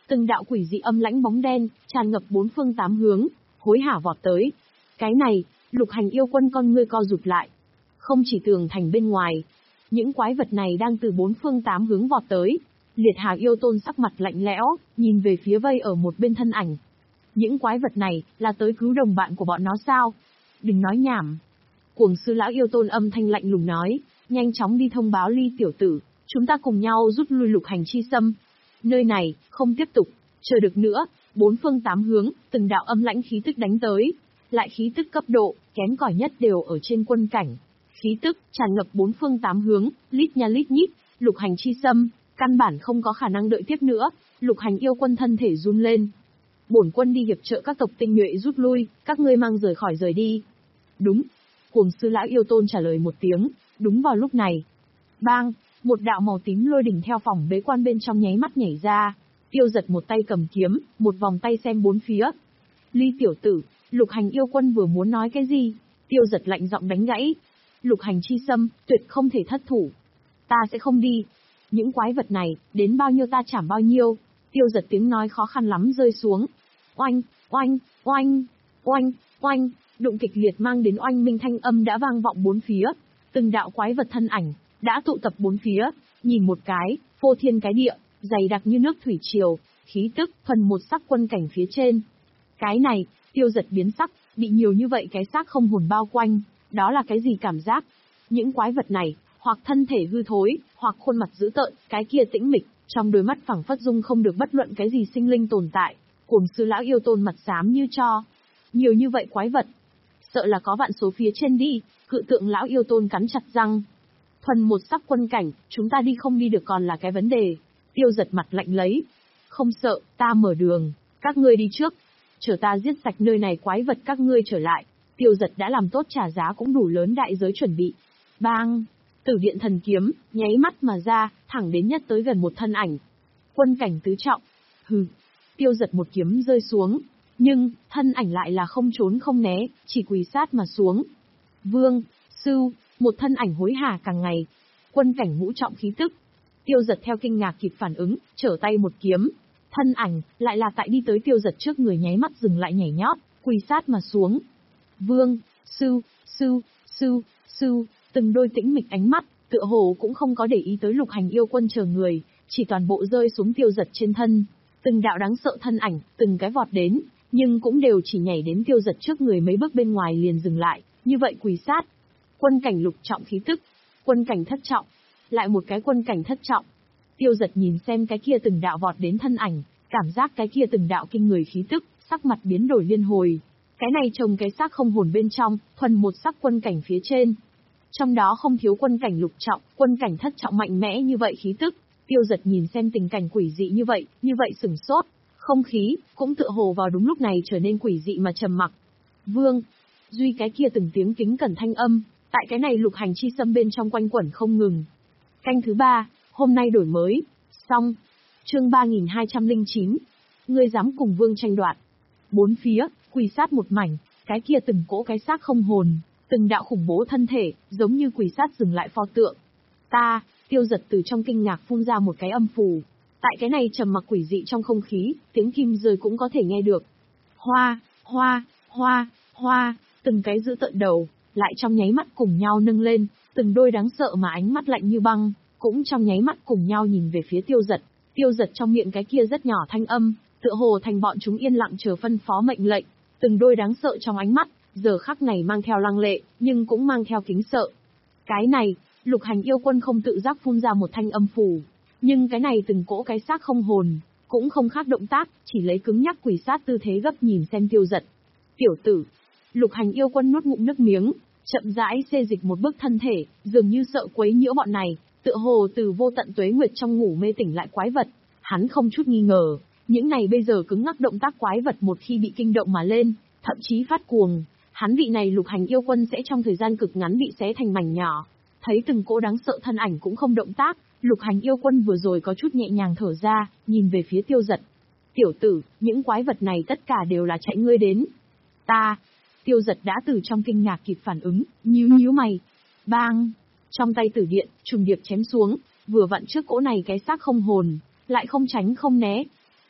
từng đạo quỷ dị âm lãnh bóng đen, tràn ngập bốn phương tám hướng, hối hả vọt tới. Cái này, Lục Hành yêu quân con ngươi co rụt lại. Không chỉ tường thành bên ngoài, những quái vật này đang từ bốn phương tám hướng vọt tới. Liệt Hà yêu tôn sắc mặt lạnh lẽo, nhìn về phía vây ở một bên thân ảnh. Những quái vật này, là tới cứu đồng bạn của bọn nó sao? Đừng nói nhảm. Cuồng sư lão yêu tôn âm thanh lạnh lùng nói, nhanh chóng đi thông báo Ly tiểu tử, chúng ta cùng nhau rút lui Lục Hành chi xâm. Nơi này, không tiếp tục, chờ được nữa, bốn phương tám hướng, từng đạo âm lãnh khí tức đánh tới. Lại khí tức cấp độ, kém cỏi nhất đều ở trên quân cảnh. Khí tức, tràn ngập bốn phương tám hướng, lít nha lít nhít, Lục Hành chi xâm, căn bản không có khả năng đợi tiếp nữa. Lục Hành yêu quân thân thể run lên. Bổn quân đi hiệp trợ các tộc tinh nhuệ rút lui, các ngươi mang rời khỏi rời đi. Đúng. Cuồng sư lão yêu tôn trả lời một tiếng, đúng vào lúc này. Bang, một đạo màu tím lôi đỉnh theo phòng bế quan bên trong nháy mắt nhảy ra. Tiêu Giật một tay cầm kiếm, một vòng tay xem bốn phía. Ly tiểu tử, Lục Hành yêu quân vừa muốn nói cái gì? Tiêu Giật lạnh giọng đánh gãy. Lục Hành chi xâm, tuyệt không thể thất thủ. Ta sẽ không đi. Những quái vật này, đến bao nhiêu ta chảm bao nhiêu. Tiêu Giật tiếng nói khó khăn lắm rơi xuống. Oanh, oanh, oanh, oanh, oanh, đụng kịch liệt mang đến oanh minh thanh âm đã vang vọng bốn phía. Từng đạo quái vật thân ảnh, đã tụ tập bốn phía, nhìn một cái, phô thiên cái địa, dày đặc như nước thủy triều, khí tức, thuần một sắc quân cảnh phía trên. Cái này, Tiêu Giật biến sắc, bị nhiều như vậy cái xác không hồn bao quanh, đó là cái gì cảm giác? Những quái vật này, hoặc thân thể hư thối, hoặc khuôn mặt dữ tợn, cái kia tĩnh mịch, trong đôi mắt phẳng phất dung không được bất luận cái gì sinh linh tồn tại. Cuồng sư lão yêu tôn mặt xám như tro. Nhiều như vậy quái vật, sợ là có vạn số phía trên đi. Cự tượng lão yêu tôn cắn chặt răng. Thuần một sắc quân cảnh, chúng ta đi không đi được còn là cái vấn đề. Tiêu Giật mặt lạnh lấy. Không sợ, ta mở đường, các ngươi đi trước. Chờ ta giết sạch nơi này quái vật các ngươi trở lại. Tiêu Giật đã làm tốt trả giá cũng đủ lớn đại giới chuẩn bị. Bang! Tử điện thần kiếm, nháy mắt mà ra, thẳng đến nhất tới gần một thân ảnh. Quân cảnh tứ trọng. Hừ. Tiêu Giật một kiếm rơi xuống. Nhưng, thân ảnh lại là không trốn không né, chỉ quỳ sát mà xuống. Vương, sư, một thân ảnh hối hả càng ngày. Quân cảnh ngũ trọng khí tức. Tiêu Giật theo kinh ngạc kịp phản ứng, trở tay một kiếm. Thân ảnh, lại là tại đi tới Tiêu Giật trước người nháy mắt dừng lại nhảy nhót, quỳ sát mà xuống. Vương, sư, sư, sư, sư, từng đôi tĩnh mịch ánh mắt, tựa hồ cũng không có để ý tới Lục Hành yêu quân chờ người, chỉ toàn bộ rơi xuống Tiêu Giật trên thân. Từng đạo đáng sợ thân ảnh, từng cái vọt đến, nhưng cũng đều chỉ nhảy đến Tiêu Giật trước người mấy bước bên ngoài liền dừng lại, như vậy quỳ sát. Quân cảnh lục trọng khí tức, quân cảnh thất trọng, lại một cái quân cảnh thất trọng. Tiêu Giật nhìn xem cái kia từng đạo vọt đến thân ảnh, cảm giác cái kia từng đạo kinh người khí tức, sắc mặt biến đổi liên hồi. Cái này trồng cái xác không hồn bên trong, thuần một sắc quân cảnh phía trên. Trong đó không thiếu quân cảnh lục trọng, quân cảnh thất trọng mạnh mẽ như vậy khí tức. Tiêu Giật nhìn xem tình cảnh quỷ dị như vậy, như vậy sửng sốt. Không khí, cũng tựa hồ vào đúng lúc này trở nên quỷ dị mà trầm mặc. Vương, duy cái kia từng tiếng kính cẩn thanh âm, tại cái này Lục Hành chi xâm bên trong quanh quẩn không ngừng. Canh thứ ba, hôm nay đổi mới. Xong. Chương ba nghìn hai trăm lẻ chín. Ngươi dám cùng Vương tranh đoạt. Bốn phía, quỳ sát một mảnh, cái kia từng cỗ cái xác không hồn, từng đạo khủng bố thân thể, giống như quỳ sát dừng lại pho tượng. Ta, Tiêu Giật từ trong kinh ngạc phun ra một cái âm phù. Tại cái này trầm mặc quỷ dị trong không khí, tiếng kim rơi cũng có thể nghe được. Hoa, hoa, hoa, hoa, từng cái giữ tợn đầu, lại trong nháy mắt cùng nhau nâng lên, từng đôi đáng sợ mà ánh mắt lạnh như băng, cũng trong nháy mắt cùng nhau nhìn về phía Tiêu Giật. Tiêu Giật trong miệng cái kia rất nhỏ thanh âm, tựa hồ thành bọn chúng yên lặng chờ phân phó mệnh lệnh, từng đôi đáng sợ trong ánh mắt, giờ khắc này mang theo lăng lệ, nhưng cũng mang theo kính sợ. Cái này, Lục Hành yêu quân không tự giác phun ra một thanh âm phù, nhưng cái này từng cỗ cái xác không hồn, cũng không khác động tác, chỉ lấy cứng nhắc quỳ sát tư thế gấp nhìn xem Tiêu Giật. Tiểu tử, Lục Hành yêu quân nuốt ngụm nước miếng, chậm rãi xê dịch một bước thân thể, dường như sợ quấy nhiễu bọn này, tựa hồ từ vô tận tuế nguyệt trong ngủ mê tỉnh lại quái vật. Hắn không chút nghi ngờ, những này bây giờ cứng ngắc động tác quái vật một khi bị kinh động mà lên, thậm chí phát cuồng, hắn vị này Lục Hành yêu quân sẽ trong thời gian cực ngắn bị xé thành mảnh nhỏ. Thấy từng cỗ đáng sợ thân ảnh cũng không động tác, Lục Hành yêu quân vừa rồi có chút nhẹ nhàng thở ra, nhìn về phía Tiêu Giật. Tiểu tử, những quái vật này tất cả đều là chạy ngươi đến. Ta, Tiêu Giật đã từ trong kinh ngạc kịp phản ứng, nhíu nhíu mày. Bang! Trong tay tử điện, trùng điệp chém xuống, vừa vặn trước cỗ này cái xác không hồn, lại không tránh không né.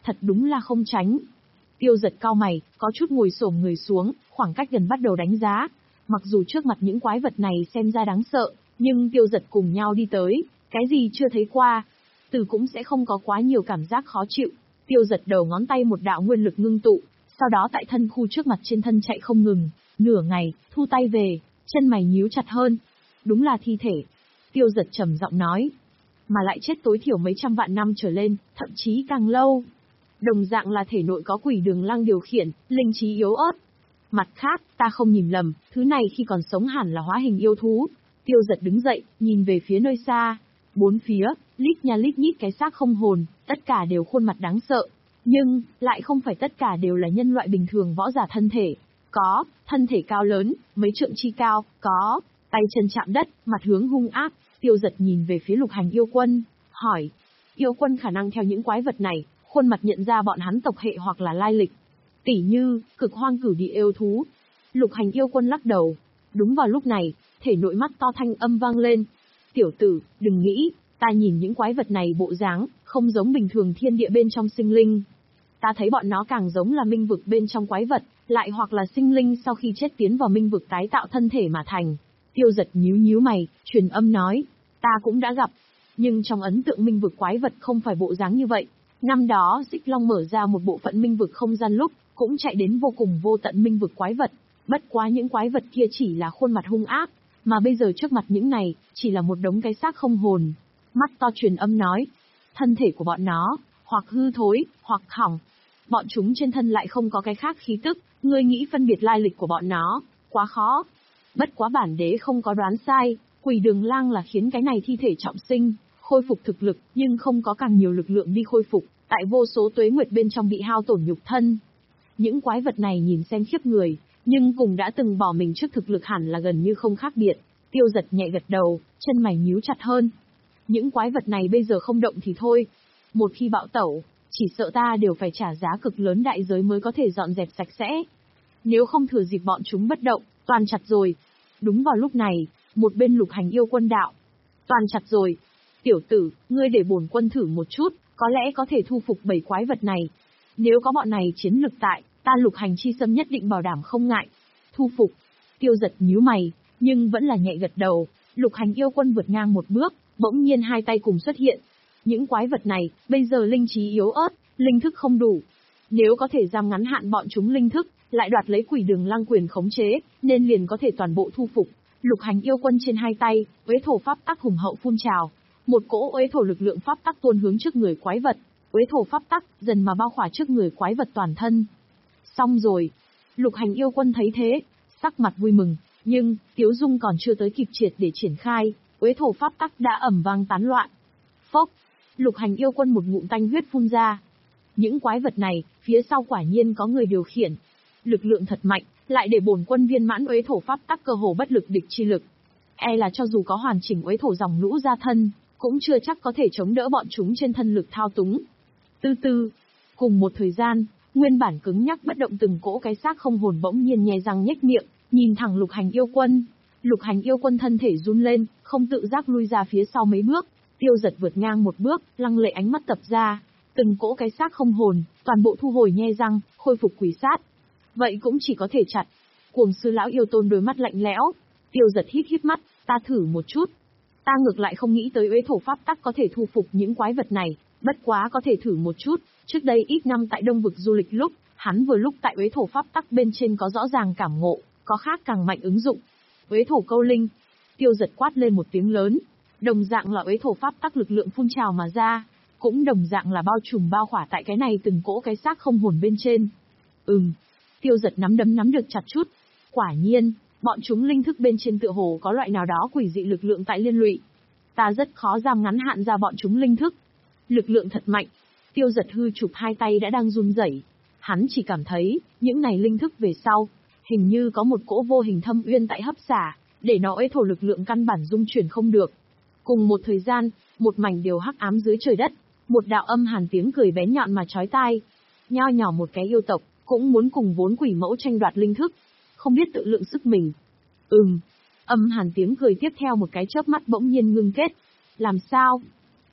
thật đúng là không tránh. Tiêu Giật cau mày, có chút ngồi xổm người xuống, khoảng cách gần bắt đầu đánh giá. Mặc dù trước mặt những quái vật này xem ra đáng sợ, nhưng Tiêu Giật cùng nhau đi tới, cái gì chưa thấy qua, từ cũng sẽ không có quá nhiều cảm giác khó chịu. Tiêu Giật đầu ngón tay một đạo nguyên lực ngưng tụ, sau đó tại thân khu trước mặt trên thân chạy không ngừng, nửa ngày, thu tay về, chân mày nhíu chặt hơn. Đúng là thi thể. Tiêu Giật trầm giọng nói. Mà lại chết tối thiểu mấy trăm vạn năm trở lên, thậm chí càng lâu. Đồng dạng là thể nội có quỷ đường lăng điều khiển, linh trí yếu ớt. Mặt khác, ta không nhìn lầm, thứ này khi còn sống hẳn là hóa hình yêu thú. Tiêu Giật đứng dậy, nhìn về phía nơi xa. Bốn phía, lít nha lít nhít cái xác không hồn, tất cả đều khuôn mặt đáng sợ. Nhưng, lại không phải tất cả đều là nhân loại bình thường võ giả thân thể. Có, thân thể cao lớn, mấy trượng chi cao, có, tay chân chạm đất, mặt hướng hung ác. Tiêu Giật nhìn về phía Lục Hành yêu quân, hỏi. Yêu quân khả năng theo những quái vật này, khuôn mặt nhận ra bọn hắn tộc hệ hoặc là lai lịch. Tỉ như, cực hoang cửu địa yêu thú. Lục Hành yêu quân lắc đầu. Đúng vào lúc này, thể nội mắt to thanh âm vang lên. Tiểu tử, đừng nghĩ, ta nhìn những quái vật này bộ dáng, không giống bình thường thiên địa bên trong sinh linh. Ta thấy bọn nó càng giống là minh vực bên trong quái vật, lại hoặc là sinh linh sau khi chết tiến vào minh vực tái tạo thân thể mà thành. Tiêu Giật nhíu nhíu mày, truyền âm nói, ta cũng đã gặp. Nhưng trong ấn tượng minh vực quái vật không phải bộ dáng như vậy. Năm đó Xích Long mở ra một bộ phận minh vực không gian lúc, cũng chạy đến vô cùng vô tận minh vực quái vật. Bất quá những quái vật kia chỉ là khuôn mặt hung ác, mà bây giờ trước mặt những này, chỉ là một đống cái xác không hồn. Mắt to truyền âm nói, thân thể của bọn nó, hoặc hư thối, hoặc hỏng. Bọn chúng trên thân lại không có cái khác khí tức, ngươi nghĩ phân biệt lai lịch của bọn nó, quá khó. Bất quá bản đế không có đoán sai, quỷ đường lang là khiến cái này thi thể trọng sinh, khôi phục thực lực, nhưng không có càng nhiều lực lượng đi khôi phục, tại vô số tuế nguyệt bên trong bị hao tổn nhục thân. Những quái vật này nhìn xem khiếp người, nhưng cùng đã từng bỏ mình trước thực lực hẳn là gần như không khác biệt. Tiêu Giật nhẹ gật đầu, chân mày nhíu chặt hơn. Những quái vật này bây giờ không động thì thôi. Một khi bạo tẩu, chỉ sợ ta đều phải trả giá cực lớn đại giới mới có thể dọn dẹp sạch sẽ. Nếu không thừa dịp bọn chúng bất động, toàn chặt rồi. Đúng vào lúc này, một bên Lục Hành yêu quân đạo. Toàn chặt rồi. Tiểu tử, ngươi để bổn quân thử một chút, có lẽ có thể thu phục bảy quái vật này. Nếu có bọn này chiến lực tại, ta Lục Hành chi xâm nhất định bảo đảm không ngại. Thu phục. Tiêu Giật nhíu mày, nhưng vẫn là nhẹ gật đầu. Lục Hành yêu quân vượt ngang một bước, bỗng nhiên hai tay cùng xuất hiện. Những quái vật này, bây giờ linh trí yếu ớt, linh thức không đủ. Nếu có thể giam ngắn hạn bọn chúng linh thức, lại đoạt lấy quỷ đường lăng quyền khống chế, nên liền có thể toàn bộ thu phục. Lục Hành yêu quân trên hai tay, uế thổ pháp tắc hùng hậu phun trào. Một cỗ uế thổ lực lượng pháp tắc tuôn hướng trước người quái vật. Uế thổ pháp tắc dần mà bao khỏa trước người quái vật toàn thân. Xong rồi. Lục Hành yêu quân thấy thế, sắc mặt vui mừng, nhưng tiếu dung còn chưa tới kịp triệt để triển khai, uế thổ pháp tắc đã ầm vang tán loạn. Phốc. Lục Hành yêu quân một ngụm tanh huyết phun ra. Những quái vật này, phía sau quả nhiên có người điều khiển. Lực lượng thật mạnh, lại để bổn quân viên mãn uế thổ pháp tắc cơ hồ bất lực địch chi lực. E là cho dù có hoàn chỉnh uế thổ dòng lũ ra thân, cũng chưa chắc có thể chống đỡ bọn chúng trên thân lực thao túng. Tư tư. Cùng một thời gian, nguyên bản cứng nhắc bất động từng cỗ cái xác không hồn bỗng nhiên nhè răng nhếch miệng, nhìn thẳng Lục Hành yêu quân. Lục Hành yêu quân thân thể run lên, không tự giác lui ra phía sau mấy bước. Tiêu Giật vượt ngang một bước, lăng lệ ánh mắt tập ra, từng cỗ cái xác không hồn, toàn bộ thu hồi nhe răng, khôi phục quỷ sát. Vậy cũng chỉ có thể chặt. Cuồng sư lão yêu tôn đôi mắt lạnh lẽo. Tiêu Giật hít hít mắt, ta thử một chút. Ta ngược lại không nghĩ tới uế thổ pháp tắc có thể thu phục những quái vật này, bất quá có thể thử một chút. Trước đây ít năm tại Đông vực du lịch lúc, hắn vừa lúc tại uế thổ pháp tắc bên trên có rõ ràng cảm ngộ, có khác càng mạnh ứng dụng. Uế thổ câu linh. Tiêu Giật quát lên một tiếng lớn. Đồng dạng là uế thổ pháp tắc lực lượng phun trào mà ra, cũng đồng dạng là bao trùm bao khỏa tại cái này từng cỗ cái xác không hồn bên trên. Ừm. Tiêu Giật nắm đấm nắm được chặt chút. Quả nhiên, bọn chúng linh thức bên trên tựa hồ có loại nào đó quỷ dị lực lượng tại liên lụy. Ta rất khó giam ngắn hạn ra bọn chúng linh thức. Lực lượng thật mạnh. Tiêu Giật hư chụp hai tay đã đang run rẩy. Hắn chỉ cảm thấy, những này linh thức về sau, hình như có một cỗ vô hình thâm uyên tại hấp xả, để nó uế thổ lực lượng căn bản dung chuyển không được. Cùng một thời gian, một mảnh điều hắc ám dưới trời đất, một đạo âm hàn tiếng cười bén nhọn mà chói tai. Nho nhỏ một cái yêu tộc, cũng muốn cùng vốn quỷ mẫu tranh đoạt linh thức, không biết tự lượng sức mình. Ừm. Âm hàn tiếng cười tiếp theo một cái chớp mắt bỗng nhiên ngưng kết. Làm sao?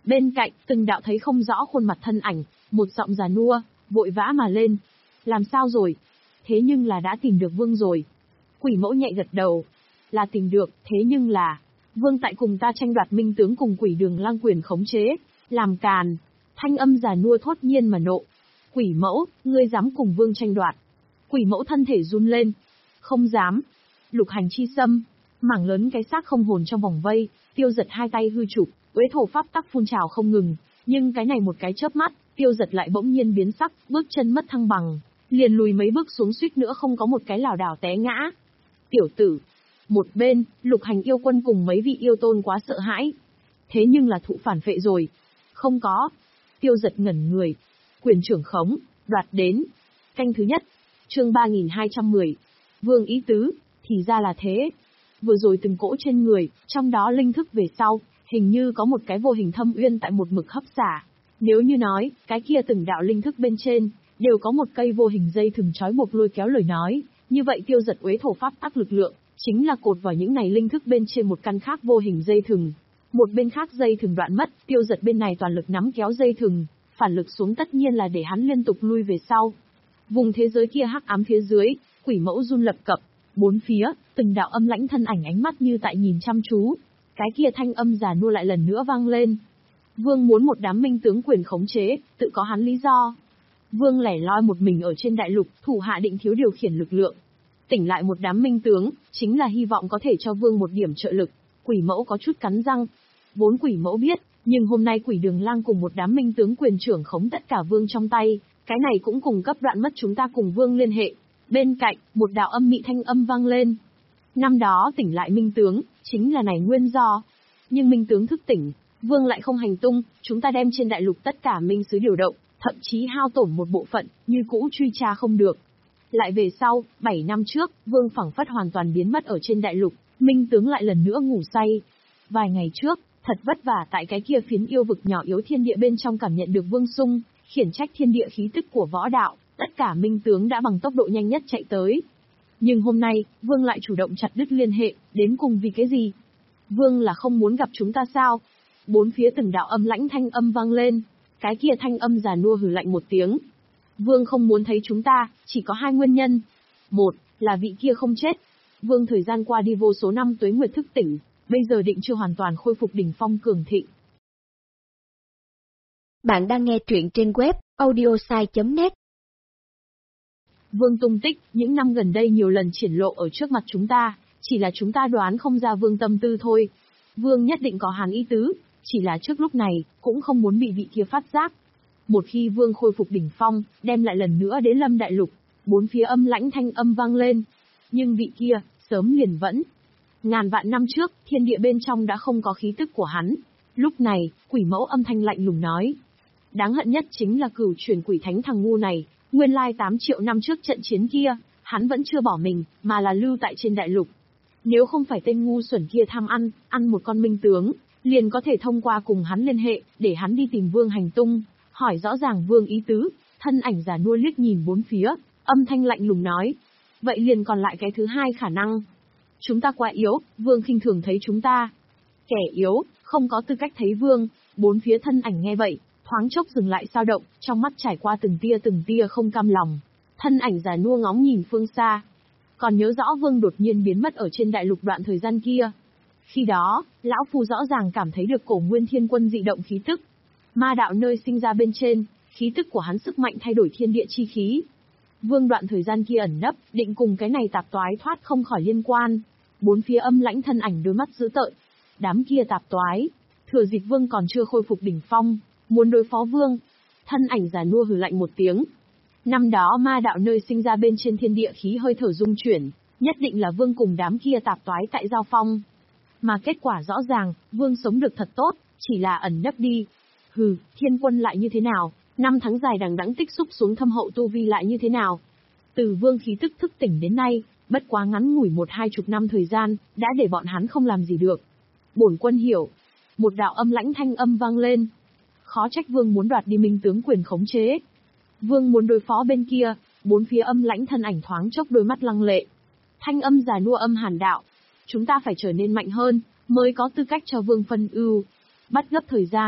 Bên cạnh, từng đạo thấy không rõ khuôn mặt thân ảnh, một giọng già nua, vội vã mà lên. Làm sao rồi? Thế nhưng là đã tìm được Vương rồi. Quỷ mẫu nhẹ gật đầu. Là tìm được, thế nhưng là... Vương tại cùng ta tranh đoạt minh tướng cùng quỷ đường lang quyền khống chế, làm càn. Thanh âm già nua thốt nhiên mà nộ. Quỷ mẫu, ngươi dám cùng Vương tranh đoạt. Quỷ mẫu thân thể run lên. Không dám. Lục hành chi xâm. Mảng lớn cái xác không hồn trong vòng vây, Tiêu Giật hai tay hư chụp, uế thổ pháp tắc phun trào không ngừng. Nhưng cái này một cái chớp mắt, Tiêu Giật lại bỗng nhiên biến sắc, bước chân mất thăng bằng, liền lùi mấy bước xuống suýt nữa không có một cái lảo đảo té ngã. Tiểu tử. Một bên, Lục Hành yêu quân cùng mấy vị yêu tôn quá sợ hãi. Thế nhưng là thụ phản phệ rồi. Không có. Tiêu Giật ngẩn người. Quyền trưởng khống, đoạt đến. Canh thứ nhất. Chương ba nghìn hai trăm mười. Vương ý tứ, thì ra là thế. Vừa rồi từng cỗ trên người, trong đó linh thức về sau, hình như có một cái vô hình thâm uyên tại một mực hấp xả. Nếu như nói, cái kia từng đạo linh thức bên trên, đều có một cây vô hình dây thừng trói buộc lôi kéo lời nói, như vậy Tiêu Giật uế thổ pháp tắc lực lượng, chính là cột vào những này linh thức bên trên một căn khác vô hình dây thừng. Một bên khác dây thừng đoạn mất, Tiêu Giật bên này toàn lực nắm kéo dây thừng, phản lực xuống tất nhiên là để hắn liên tục lui về sau. Vùng thế giới kia hắc ám phía dưới, quỷ mẫu run lập cập, bốn phía, từng đạo âm lãnh thân ảnh ánh mắt như tại nhìn chăm chú. Cái kia thanh âm già nua lại lần nữa vang lên. Vương muốn một đám minh tướng quyền khống chế, tự có hắn lý do. Vương lẻ loi một mình ở trên đại lục, thủ hạ định thiếu điều khiển lực lượng. Tỉnh lại một đám minh tướng, chính là hy vọng có thể cho Vương một điểm trợ lực. Quỷ mẫu có chút cắn răng. Vốn quỷ mẫu biết, nhưng hôm nay quỷ đường lang cùng một đám minh tướng quyền trưởng khống tất cả Vương trong tay, cái này cũng cùng cấp đoạn mất chúng ta cùng Vương liên hệ. Bên cạnh, một đạo âm mị thanh âm vang lên. Năm đó tỉnh lại minh tướng, chính là này nguyên do. Nhưng minh tướng thức tỉnh, Vương lại không hành tung, chúng ta đem trên đại lục tất cả minh sứ điều động, thậm chí hao tổn một bộ phận, như cũ truy tra không được. Lại về sau, bảy năm trước, Vương phảng phất hoàn toàn biến mất ở trên đại lục, minh tướng lại lần nữa ngủ say. Vài ngày trước, thật vất vả tại cái kia phiến yêu vực nhỏ yếu thiên địa bên trong cảm nhận được Vương sung, khiển trách thiên địa khí tức của võ đạo, tất cả minh tướng đã bằng tốc độ nhanh nhất chạy tới. Nhưng hôm nay, Vương lại chủ động chặt đứt liên hệ, đến cùng vì cái gì? Vương là không muốn gặp chúng ta sao? Bốn phía từng đạo âm lãnh thanh âm vang lên, cái kia thanh âm già nua hừ lạnh một tiếng. Vương không muốn thấy chúng ta, chỉ có hai nguyên nhân. Một, là vị kia không chết. Vương thời gian qua đi vô số năm tuế nguyệt thức tỉnh, bây giờ định chưa hoàn toàn khôi phục đỉnh phong cường thịnh. Bạn đang nghe truyện trên web audiosai chấm net. Vương tung tích, những năm gần đây nhiều lần triển lộ ở trước mặt chúng ta, chỉ là chúng ta đoán không ra Vương tâm tư thôi. Vương nhất định có hắn ý tứ, chỉ là trước lúc này, cũng không muốn bị vị kia phát giác. Một khi Vương khôi phục đỉnh phong, đem lại lần nữa đến Lâm Đại Lục, bốn phía âm lãnh thanh âm vang lên. Nhưng vị kia, sớm liền vẫn. Ngàn vạn năm trước, thiên địa bên trong đã không có khí tức của hắn. Lúc này, quỷ mẫu âm thanh lạnh lùng nói. Đáng hận nhất chính là cửu truyền quỷ thánh thằng ngu này, nguyên lai tám triệu năm trước trận chiến kia, hắn vẫn chưa bỏ mình, mà là lưu tại trên đại lục. Nếu không phải tên ngu xuẩn kia tham ăn, ăn một con minh tướng, liền có thể thông qua cùng hắn liên hệ, để hắn đi tìm Vương hành tung, hỏi rõ ràng Vương ý tứ. Thân ảnh già nua liếc nhìn bốn phía, âm thanh lạnh lùng nói. Vậy liền còn lại cái thứ hai khả năng. Chúng ta quá yếu, Vương khinh thường thấy chúng ta. Kẻ yếu, không có tư cách thấy Vương. Bốn phía thân ảnh nghe vậy, thoáng chốc dừng lại sao động, trong mắt trải qua từng tia từng tia không cam lòng. Thân ảnh già nua ngóng nhìn phương xa. Còn nhớ rõ Vương đột nhiên biến mất ở trên đại lục đoạn thời gian kia. Khi đó, lão phu rõ ràng cảm thấy được cổ nguyên thiên quân dị động khí tức. Ma đạo nơi sinh ra bên trên, khí tức của hắn sức mạnh thay đổi thiên địa chi khí. Vương đoạn thời gian kia ẩn nấp, định cùng cái này tạp toái thoát không khỏi liên quan. Bốn phía âm lãnh thân ảnh đôi mắt dữ tợn. Đám kia tạp toái, thừa dịp Vương còn chưa khôi phục đỉnh phong, muốn đối phó Vương. Thân ảnh già nua hừ lạnh một tiếng. Năm đó ma đạo nơi sinh ra bên trên thiên địa khí hơi thở rung chuyển, nhất định là Vương cùng đám kia tạp toái tại giao phong. Mà kết quả rõ ràng, Vương sống được thật tốt, chỉ là ẩn nấp đi. Hừ, thiên quân lại như thế nào, năm tháng dài đằng đẵng tích xúc xuống thâm hậu tu vi lại như thế nào. Từ Vương khí tức thức tỉnh đến nay, bất quá ngắn ngủi một hai chục năm thời gian, đã để bọn hắn không làm gì được. Bổn quân hiểu. Một đạo âm lãnh thanh âm vang lên. Khó trách Vương muốn đoạt đi minh tướng quyền khống chế. Vương muốn đối phó bên kia, bốn phía âm lãnh thân ảnh thoáng chốc đôi mắt lăng lệ. Thanh âm già nua âm hàn đạo. Chúng ta phải trở nên mạnh hơn, mới có tư cách cho Vương phân ưu. Bắt gấp thời gian,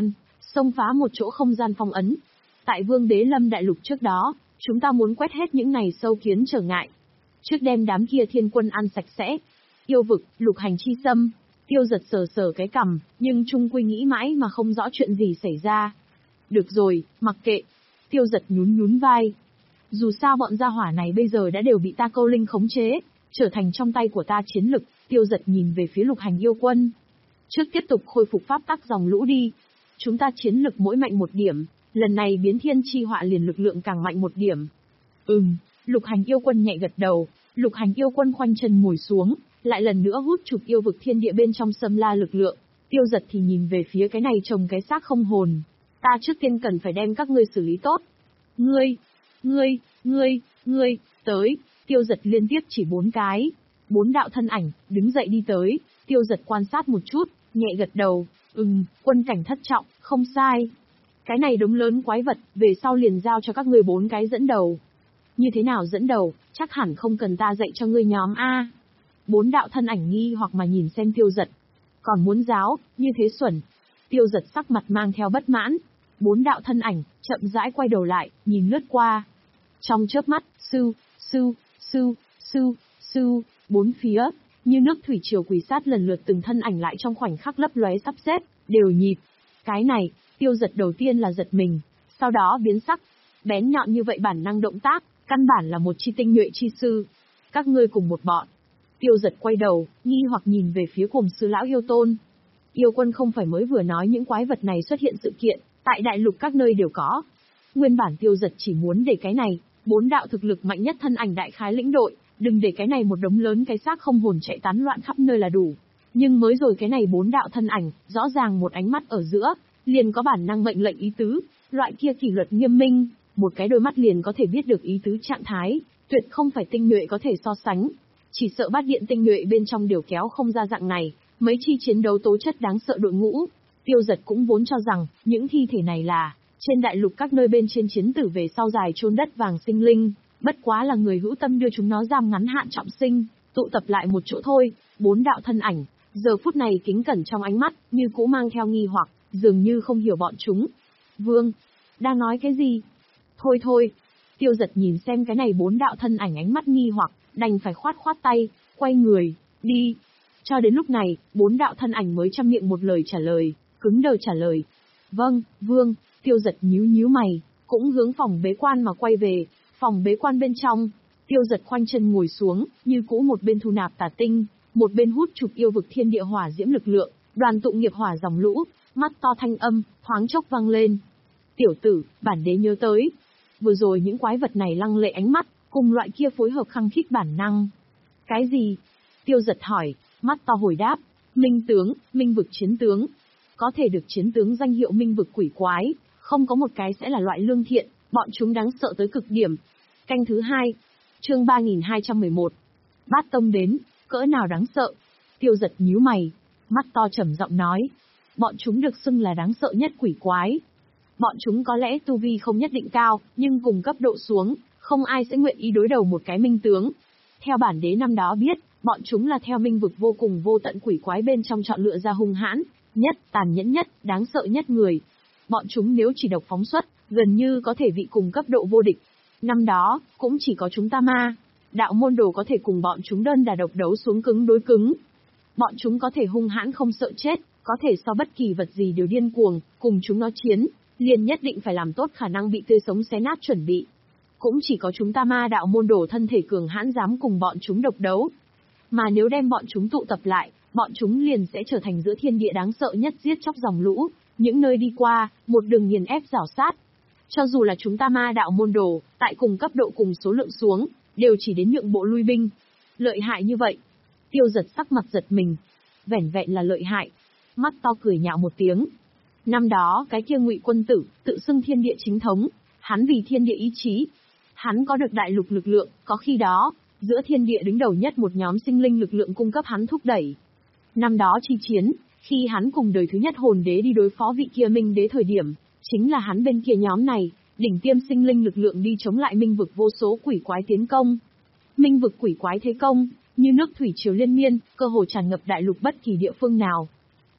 xông phá một chỗ không gian phong ấn. Tại Vương Đế Lâm Đại Lục trước đó, chúng ta muốn quét hết những này sâu kiến trở ngại. Trước đem đám kia thiên quân ăn sạch sẽ. Yêu vực, lục hành chi xâm. Tiêu Giật sờ sờ cái cằm, nhưng chung quy nghĩ mãi mà không rõ chuyện gì xảy ra. Được rồi, mặc kệ. Tiêu Giật nhún nhún vai. Dù sao bọn gia hỏa này bây giờ đã đều bị ta câu linh khống chế, trở thành trong tay của ta chiến lực. Tiêu Giật nhìn về phía lục hành yêu quân. Trước tiếp tục khôi phục pháp tắc dòng lũ đi. Chúng ta chiến lực mỗi mạnh một điểm, lần này biến thiên chi họa liền lực lượng càng mạnh một điểm. Ừm, lục hành yêu quân nhẹ gật đầu, lục hành yêu quân khoanh chân ngồi xuống, lại lần nữa hút chụp yêu vực thiên địa bên trong xâm la lực lượng. Tiêu Giật thì nhìn về phía cái này trồng cái xác không hồn. Ta trước tiên cần phải đem các ngươi xử lý tốt. Ngươi, ngươi, ngươi, ngươi, tới. Tiêu Giật liên tiếp chỉ bốn cái. Bốn đạo thân ảnh, đứng dậy đi tới. Tiêu Giật quan sát một chút, nhẹ gật đầu. Ừm, quân cảnh thất trọng, không sai. Cái này đống lớn quái vật, về sau liền giao cho các ngươi bốn cái dẫn đầu. Như thế nào dẫn đầu, chắc hẳn không cần ta dạy cho ngươi nhóm A. Bốn đạo thân ảnh nghi hoặc mà nhìn xem Tiêu Giật. Còn muốn giáo, như thế xuẩn. Tiêu Giật sắc mặt mang theo bất mãn. Bốn đạo thân ảnh, chậm rãi quay đầu lại, nhìn lướt qua. Trong chớp mắt, sư, sư, sư, sư, sư, bốn phía, như nước thủy triều quỷ sát lần lượt từng thân ảnh lại trong khoảnh khắc lấp lóe sắp xếp, đều nhịp. Cái này, Tiêu Giật đầu tiên là giật mình, sau đó biến sắc. Bén nhọn như vậy bản năng động tác, căn bản là một chi tinh nhuệ chi sư. Các ngươi cùng một bọn. Tiêu Giật quay đầu, nghi hoặc nhìn về phía Cuồng Sư lão yêu tôn. Yêu quân không phải mới vừa nói những quái vật này xuất hiện sự kiện, tại đại lục các nơi đều có. Nguyên bản Tiêu Giật chỉ muốn để cái này, bốn đạo thực lực mạnh nhất thân ảnh đại khái lĩnh đội, đừng để cái này một đống lớn cái xác không hồn chạy tán loạn khắp nơi là đủ. Nhưng mới rồi cái này bốn đạo thân ảnh, rõ ràng một ánh mắt ở giữa, liền có bản năng mệnh lệnh ý tứ, loại kia kỷ luật nghiêm minh, một cái đôi mắt liền có thể biết được ý tứ trạng thái, tuyệt không phải tinh nhuệ có thể so sánh. Chỉ sợ bát điện tinh nhuệ bên trong điều kéo không ra dạng này, mấy chi chiến đấu tố chất đáng sợ đội ngũ. Tiêu Giật cũng vốn cho rằng, những thi thể này là, trên đại lục các nơi bên trên chiến tử về sau dài chôn đất vàng sinh linh, bất quá là người hữu tâm đưa chúng nó giam ngắn hạn trọng sinh, tụ tập lại một chỗ thôi. Bốn đạo thân ảnh, giờ phút này kính cẩn trong ánh mắt, như cũ mang theo nghi hoặc, dường như không hiểu bọn chúng. Vương, đang nói cái gì? Thôi thôi. Tiêu Giật nhìn xem cái này bốn đạo thân ảnh ánh mắt nghi hoặc, đành phải khoát khoát tay, quay người, đi. Cho đến lúc này, bốn đạo thân ảnh mới chăm miệng một lời trả lời, cứng đờ trả lời. Vâng, Vương. Tiêu Giật nhíu nhíu mày, cũng hướng phòng bế quan mà quay về. Phòng bế quan bên trong, Tiêu Giật khoanh chân ngồi xuống, như cũ một bên thu nạp tà tinh, một bên hút chụp yêu vực thiên địa hỏa diễm lực lượng, đoàn tụ nghiệp hỏa dòng lũ, mắt to thanh âm, thoáng chốc vang lên. Tiểu tử, bản đế nhớ tới. Vừa rồi những quái vật này lăng lệ ánh mắt, cùng loại kia phối hợp khăng khít bản năng. Cái gì? Tiêu Giật hỏi, mắt to hồi đáp, minh tướng, minh vực chiến tướng. Có thể được chiến tướng danh hiệu minh vực quỷ quái, không có một cái sẽ là loại lương thiện, bọn chúng đáng sợ tới cực điểm. Canh thứ hai, chương ba nghìn hai trăm mười một. Bát tông đến, cỡ nào đáng sợ? Tiêu Giật nhíu mày, mắt to trầm giọng nói, bọn chúng được xưng là đáng sợ nhất quỷ quái. Bọn chúng có lẽ tu vi không nhất định cao, nhưng cùng cấp độ xuống, không ai sẽ nguyện ý đối đầu một cái minh tướng. Theo bản đế năm đó biết, bọn chúng là theo minh vực vô cùng vô tận quỷ quái bên trong chọn lựa ra hung hãn nhất, tàn nhẫn nhất, đáng sợ nhất người. Bọn chúng nếu chỉ độc phóng xuất, gần như có thể vị cùng cấp độ vô địch. Năm đó, cũng chỉ có chúng ta ma, đạo môn đồ có thể cùng bọn chúng đơn đà độc đấu xuống cứng đối cứng. Bọn chúng có thể hung hãn không sợ chết, có thể so bất kỳ vật gì đều điên cuồng, cùng chúng nó chiến, liền nhất định phải làm tốt khả năng bị tươi sống xé nát chuẩn bị. Cũng chỉ có chúng ta ma đạo môn đồ thân thể cường hãn dám cùng bọn chúng độc đấu. Mà nếu đem bọn chúng tụ tập lại, bọn chúng liền sẽ trở thành giữa thiên địa đáng sợ nhất giết chóc dòng lũ, những nơi đi qua, một đường nghiền ép rảo sát. Cho dù là chúng ta ma đạo môn đồ, tại cùng cấp độ cùng số lượng xuống, đều chỉ đến nhượng bộ lui binh. Lợi hại như vậy. Tiêu Giật sắc mặt giật mình. Vẻn vẹn là lợi hại. Mắt to cười nhạo một tiếng. Năm đó, cái kia Ngụy quân tử, tự xưng thiên địa chính thống, hắn vì thiên địa ý chí. Hắn có được đại lục lực lượng, có khi đó, giữa thiên địa đứng đầu nhất một nhóm sinh linh lực lượng cung cấp hắn thúc đẩy. Năm đó chi chiến, khi hắn cùng đời thứ nhất hồn đế đi đối phó vị kia minh đế thời điểm, chính là hắn bên kia nhóm này, đỉnh tiêm sinh linh lực lượng đi chống lại minh vực vô số quỷ quái tiến công. Minh vực quỷ quái thế công, như nước thủy triều liên miên, cơ hồ tràn ngập đại lục bất kỳ địa phương nào.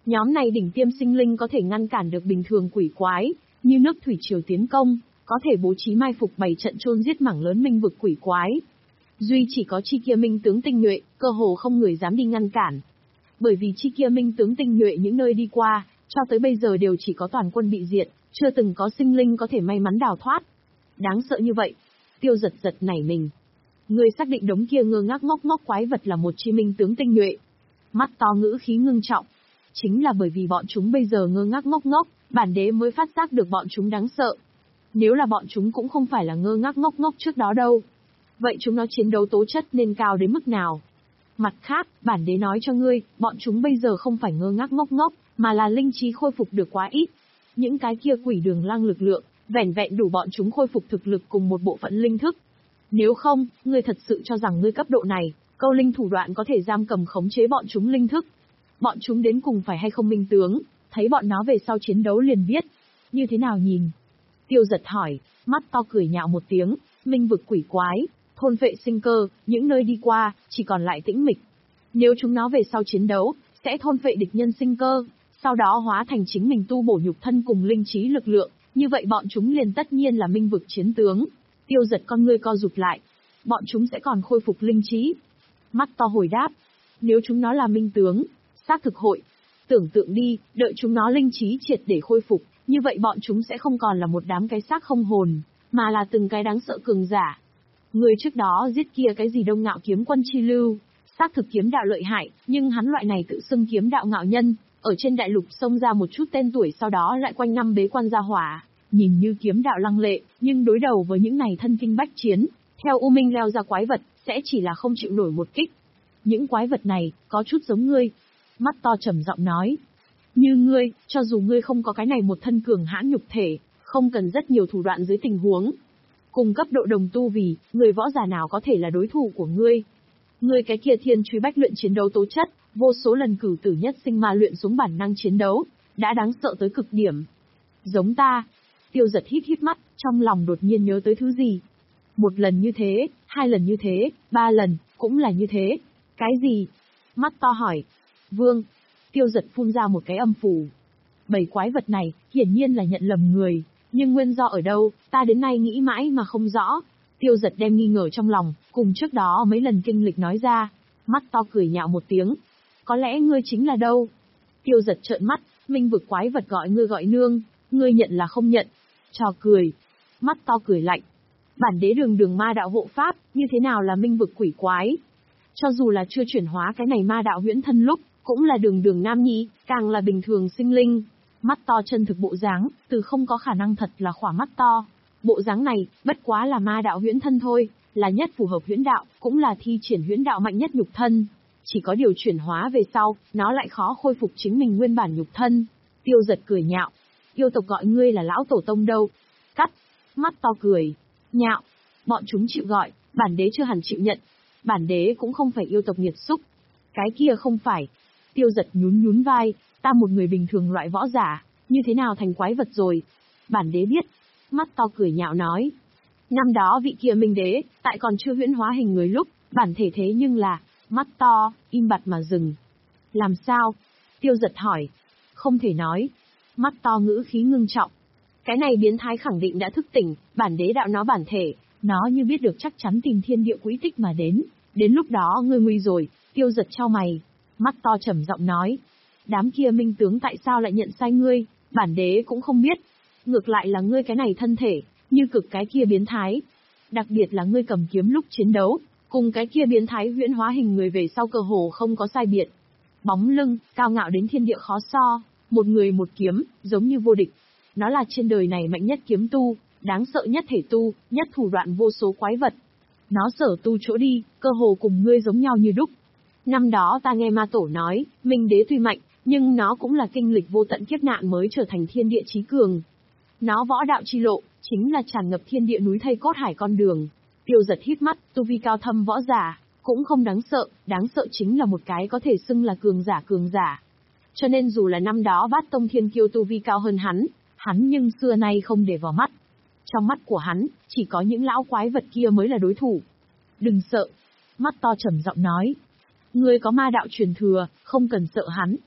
Nhóm này đỉnh tiêm sinh linh có thể ngăn cản được bình thường quỷ quái, như nước thủy triều tiến công, có thể bố trí mai phục bày trận chôn giết mảng lớn minh vực quỷ quái. Duy chỉ có chi kia minh tướng tinh nhuệ, cơ hồ không người dám đi ngăn cản. Bởi vì chi kia minh tướng tinh nhuệ những nơi đi qua, cho tới bây giờ đều chỉ có toàn quân bị diệt, chưa từng có sinh linh có thể may mắn đào thoát. Đáng sợ như vậy. Tiêu Giật giật nảy mình. Ngươi xác định đống kia ngơ ngác ngốc ngốc quái vật là một chi minh tướng tinh nhuệ. Mắt to ngữ khí ngưng trọng. Chính là bởi vì bọn chúng bây giờ ngơ ngác ngốc ngốc, bản đế mới phát giác được bọn chúng đáng sợ. Nếu là bọn chúng cũng không phải là ngơ ngác ngốc ngốc trước đó đâu. Vậy chúng nó chiến đấu tố chất nên cao đến mức nào? Mặt khác, bản đế nói cho ngươi, bọn chúng bây giờ không phải ngơ ngác ngốc ngốc, mà là linh trí khôi phục được quá ít. Những cái kia quỷ đường lăng lực lượng, vẻn vẹn đủ bọn chúng khôi phục thực lực cùng một bộ phận linh thức. Nếu không, ngươi thật sự cho rằng ngươi cấp độ này, câu linh thủ đoạn có thể giam cầm khống chế bọn chúng linh thức. Bọn chúng đến cùng phải hay không minh tướng, thấy bọn nó về sau chiến đấu liền biết. Như thế nào nhìn? Tiêu Giật hỏi, mắt to cười nhạo một tiếng, minh vực quỷ quái, thôn vệ sinh cơ, những nơi đi qua, chỉ còn lại tĩnh mịch. Nếu chúng nó về sau chiến đấu, sẽ thôn vệ địch nhân sinh cơ, sau đó hóa thành chính mình tu bổ nhục thân cùng linh trí lực lượng, như vậy bọn chúng liền tất nhiên là minh vực chiến tướng. Tiêu Giật con ngươi co rụt lại, bọn chúng sẽ còn khôi phục linh trí. Mắt to hồi đáp, nếu chúng nó là minh tướng, xác thực hội. Tưởng tượng đi, đợi chúng nó linh trí triệt để khôi phục, như vậy bọn chúng sẽ không còn là một đám cái xác không hồn, mà là từng cái đáng sợ cường giả. Người trước đó giết kia cái gì Đông Ngạo kiếm quân chi lưu, xác thực kiếm đạo lợi hại, nhưng hắn loại này tự xưng kiếm đạo ngạo nhân, ở trên đại lục xông ra một chút tên tuổi sau đó lại quanh năm bế quan gia hỏa, nhìn như kiếm đạo lăng lệ, nhưng đối đầu với những này thân kinh bách chiến, theo U Minh leo ra quái vật, sẽ chỉ là không chịu nổi một kích. Những quái vật này, có chút giống ngươi. Mắt to trầm giọng nói. Như ngươi, cho dù ngươi không có cái này một thân cường hãn nhục thể, không cần rất nhiều thủ đoạn dưới tình huống. Cùng cấp độ đồng tu vì, người võ giả nào có thể là đối thủ của ngươi. Ngươi cái kia thiên truy bách luyện chiến đấu tố chất, vô số lần cửu tử nhất sinh mà luyện xuống bản năng chiến đấu, đã đáng sợ tới cực điểm. Giống ta. Tiêu Giật hít hít mắt, trong lòng đột nhiên nhớ tới thứ gì. Một lần như thế, hai lần như thế, ba lần, cũng là như thế. Cái gì? Mắt to hỏi. Vương. Tiêu Giật phun ra một cái âm phủ. Bảy quái vật này, hiển nhiên là nhận lầm người, nhưng nguyên do ở đâu, ta đến nay nghĩ mãi mà không rõ. Tiêu Giật đem nghi ngờ trong lòng, cùng trước đó mấy lần kinh lịch nói ra. Mắt to cười nhạo một tiếng. Có lẽ ngươi chính là đâu? Tiêu Giật trợn mắt, minh vực quái vật gọi ngươi gọi nương, ngươi nhận là không nhận. Trò cười. Mắt to cười lạnh. Bản đế đường đường ma đạo hộ pháp, như thế nào là minh vực quỷ quái? Cho dù là chưa chuyển hóa cái này ma đạo huyễn thân lúc, cũng là đường đường nam nhi, càng là bình thường sinh linh. Mắt to chân thực bộ dáng, từ không có khả năng thật là khỏa mắt to. Bộ dáng này, bất quá là ma đạo huyễn thân thôi, là nhất phù hợp huyễn đạo, cũng là thi triển huyễn đạo mạnh nhất nhục thân. Chỉ có điều chuyển hóa về sau, nó lại khó khôi phục chính mình nguyên bản nhục thân. Tiêu Giật cười nhạo. Yêu tộc gọi ngươi là lão tổ tông đâu? Cắt. Mắt to cười. Nhạo. Bọn chúng chịu gọi, bản đế chưa hẳn chịu nhận. Bản đế cũng không phải yêu tộc nghiệt xúc. Cái kia không phải. Tiêu Giật nhún nhún vai, ta một người bình thường loại võ giả, như thế nào thành quái vật rồi? Bản đế biết. Mắt to cười nhạo nói. Năm đó vị kia minh đế, tại còn chưa huyễn hóa hình người lúc, bản thể thế nhưng là, mắt to, im bặt mà dừng. Làm sao? Tiêu Giật hỏi. Không thể nói. Mắt to ngữ khí ngưng trọng. Cái này biến thái khẳng định đã thức tỉnh, bản đế đạo nó bản thể, nó như biết được chắc chắn tìm thiên địa quỹ tích mà đến. Đến lúc đó ngươi nguy rồi. Tiêu Giật chau mày. Mắt to trầm giọng nói. Đám kia minh tướng tại sao lại nhận sai ngươi, bản đế cũng không biết. Ngược lại là ngươi cái này thân thể, như cực cái kia biến thái. Đặc biệt là ngươi cầm kiếm lúc chiến đấu, cùng cái kia biến thái huyễn hóa hình người về sau cơ hồ không có sai biệt. Bóng lưng, cao ngạo đến thiên địa khó so, một người một kiếm, giống như vô địch. Nó là trên đời này mạnh nhất kiếm tu, đáng sợ nhất thể tu, nhất thủ đoạn vô số quái vật. Nó sở tu chỗ đi, cơ hồ cùng ngươi giống nhau như đúc. Năm đó ta nghe ma tổ nói, minh đế tuy mạnh, nhưng nó cũng là kinh lịch vô tận kiếp nạn mới trở thành thiên địa chí cường. Nó võ đạo chi lộ, chính là tràn ngập thiên địa núi thây cốt hải con đường. Tiêu Giật hít mắt, tu vi cao thâm võ giả, cũng không đáng sợ, đáng sợ chính là một cái có thể xưng là cường giả cường giả. Cho nên dù là năm đó Bát Tông Thiên Kiêu tu vi cao hơn hắn, hắn nhưng xưa nay không để vào mắt. Trong mắt của hắn, chỉ có những lão quái vật kia mới là đối thủ. Đừng sợ. Mắt to trầm giọng nói. Ngươi có ma đạo truyền thừa, không cần sợ hắn.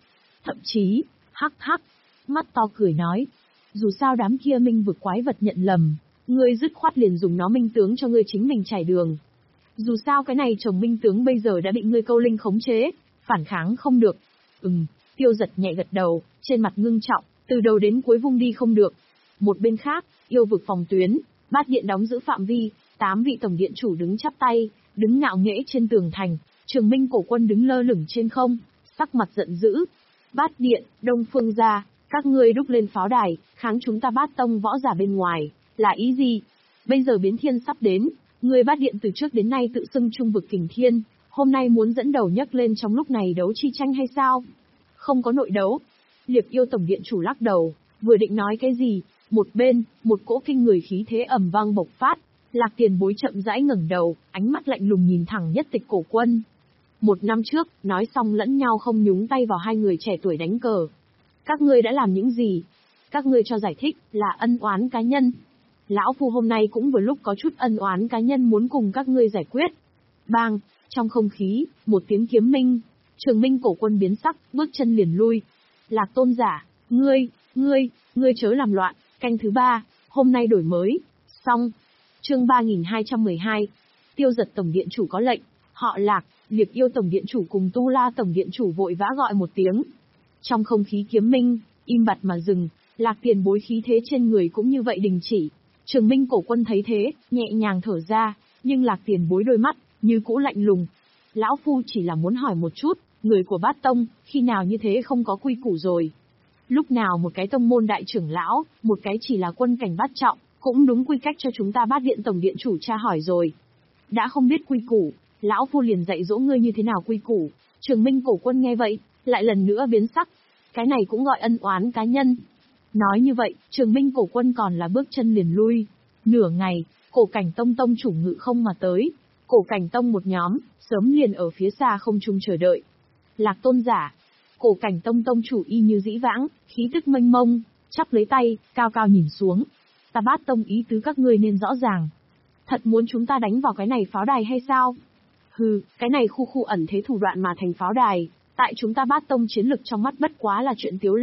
Thậm chí, hắc hắc, mắt to cười nói. Dù sao đám kia minh vực quái vật nhận lầm, ngươi dứt khoát liền dùng nó minh tướng cho ngươi chính mình trải đường. Dù sao cái này chồng minh tướng bây giờ đã bị ngươi câu linh khống chế, phản kháng không được. Ừm, Tiêu Giật nhẹ gật đầu, trên mặt ngưng trọng, từ đầu đến cuối vung đi không được. Một bên khác, yêu vực phòng tuyến, bát điện đóng giữ phạm vi, tám vị tổng điện chủ đứng chắp tay, đứng ngạo nghễ trên tường thành, Trường Minh cổ quân đứng lơ lửng trên không, sắc mặt giận dữ. Bát điện, Đông Phương gia, các ngươi đúc lên pháo đài, kháng chúng ta Bát tông võ giả bên ngoài, là ý gì? Bây giờ biến thiên sắp đến, người Bát điện từ trước đến nay tự xưng trung vực kình thiên, hôm nay muốn dẫn đầu nhấc lên trong lúc này đấu chi tranh hay sao? Không có nội đấu. Liệp yêu tổng điện chủ lắc đầu, vừa định nói cái gì, một bên, một cỗ kinh người khí thế ầm vang bộc phát, Lạc Tiền Bối chậm rãi ngẩng đầu, ánh mắt lạnh lùng nhìn thẳng Nhất Tịch cổ quân. Một năm trước, nói xong lẫn nhau không nhúng tay vào hai người trẻ tuổi đánh cờ. Các ngươi đã làm những gì? Các ngươi cho giải thích là ân oán cá nhân. Lão Phu hôm nay cũng vừa lúc có chút ân oán cá nhân muốn cùng các ngươi giải quyết. Bang, trong không khí, một tiếng kiếm minh. Trường Minh cổ quân biến sắc, bước chân liền lui. Lạc tôn giả, ngươi, ngươi, ngươi chớ làm loạn, canh thứ ba, hôm nay đổi mới. Xong. Chương ba nghìn hai trăm mười hai. Tiêu Giật tổng điện chủ có lệnh, họ Lạc, Liệp yêu tổng điện chủ cùng Tu La tổng điện chủ vội vã gọi một tiếng. Trong không khí kiếm minh, im bặt mà dừng, Lạc Tiền Bối khí thế trên người cũng như vậy đình chỉ. Trường Minh cổ quân thấy thế, nhẹ nhàng thở ra, nhưng Lạc Tiền Bối đôi mắt như cũ lạnh lùng. Lão Phu chỉ là muốn hỏi một chút, người của Bát tông, khi nào như thế không có quy củ rồi? Lúc nào một cái tông môn đại trưởng lão, một cái chỉ là quân cảnh bát trọng, cũng đúng quy cách cho chúng ta Bát điện tổng điện chủ tra hỏi rồi. Đã không biết quy củ, lão Phu liền dạy dỗ ngươi như thế nào quy củ. Trường Minh cổ quân nghe vậy, lại lần nữa biến sắc. Cái này cũng gọi ân oán cá nhân. Nói như vậy, Trường Minh cổ quân còn là bước chân liền lui. Nửa ngày, cổ cảnh tông tông chủ ngự không mà tới. Cổ cảnh tông một nhóm, sớm liền ở phía xa không trung chờ đợi. Lạc tôn giả, cổ cảnh tông tông chủ y như dĩ vãng, khí tức mênh mông, chắp lấy tay, cao cao nhìn xuống. Ta Bát tông ý tứ các ngươi nên rõ ràng. Thật muốn chúng ta đánh vào cái này pháo đài hay sao? Hừ, cái này khu khu ẩn thế thủ đoạn mà thành pháo đài, tại chúng ta Bát tông chiến lực trong mắt bất quá là chuyện tiếu lâm.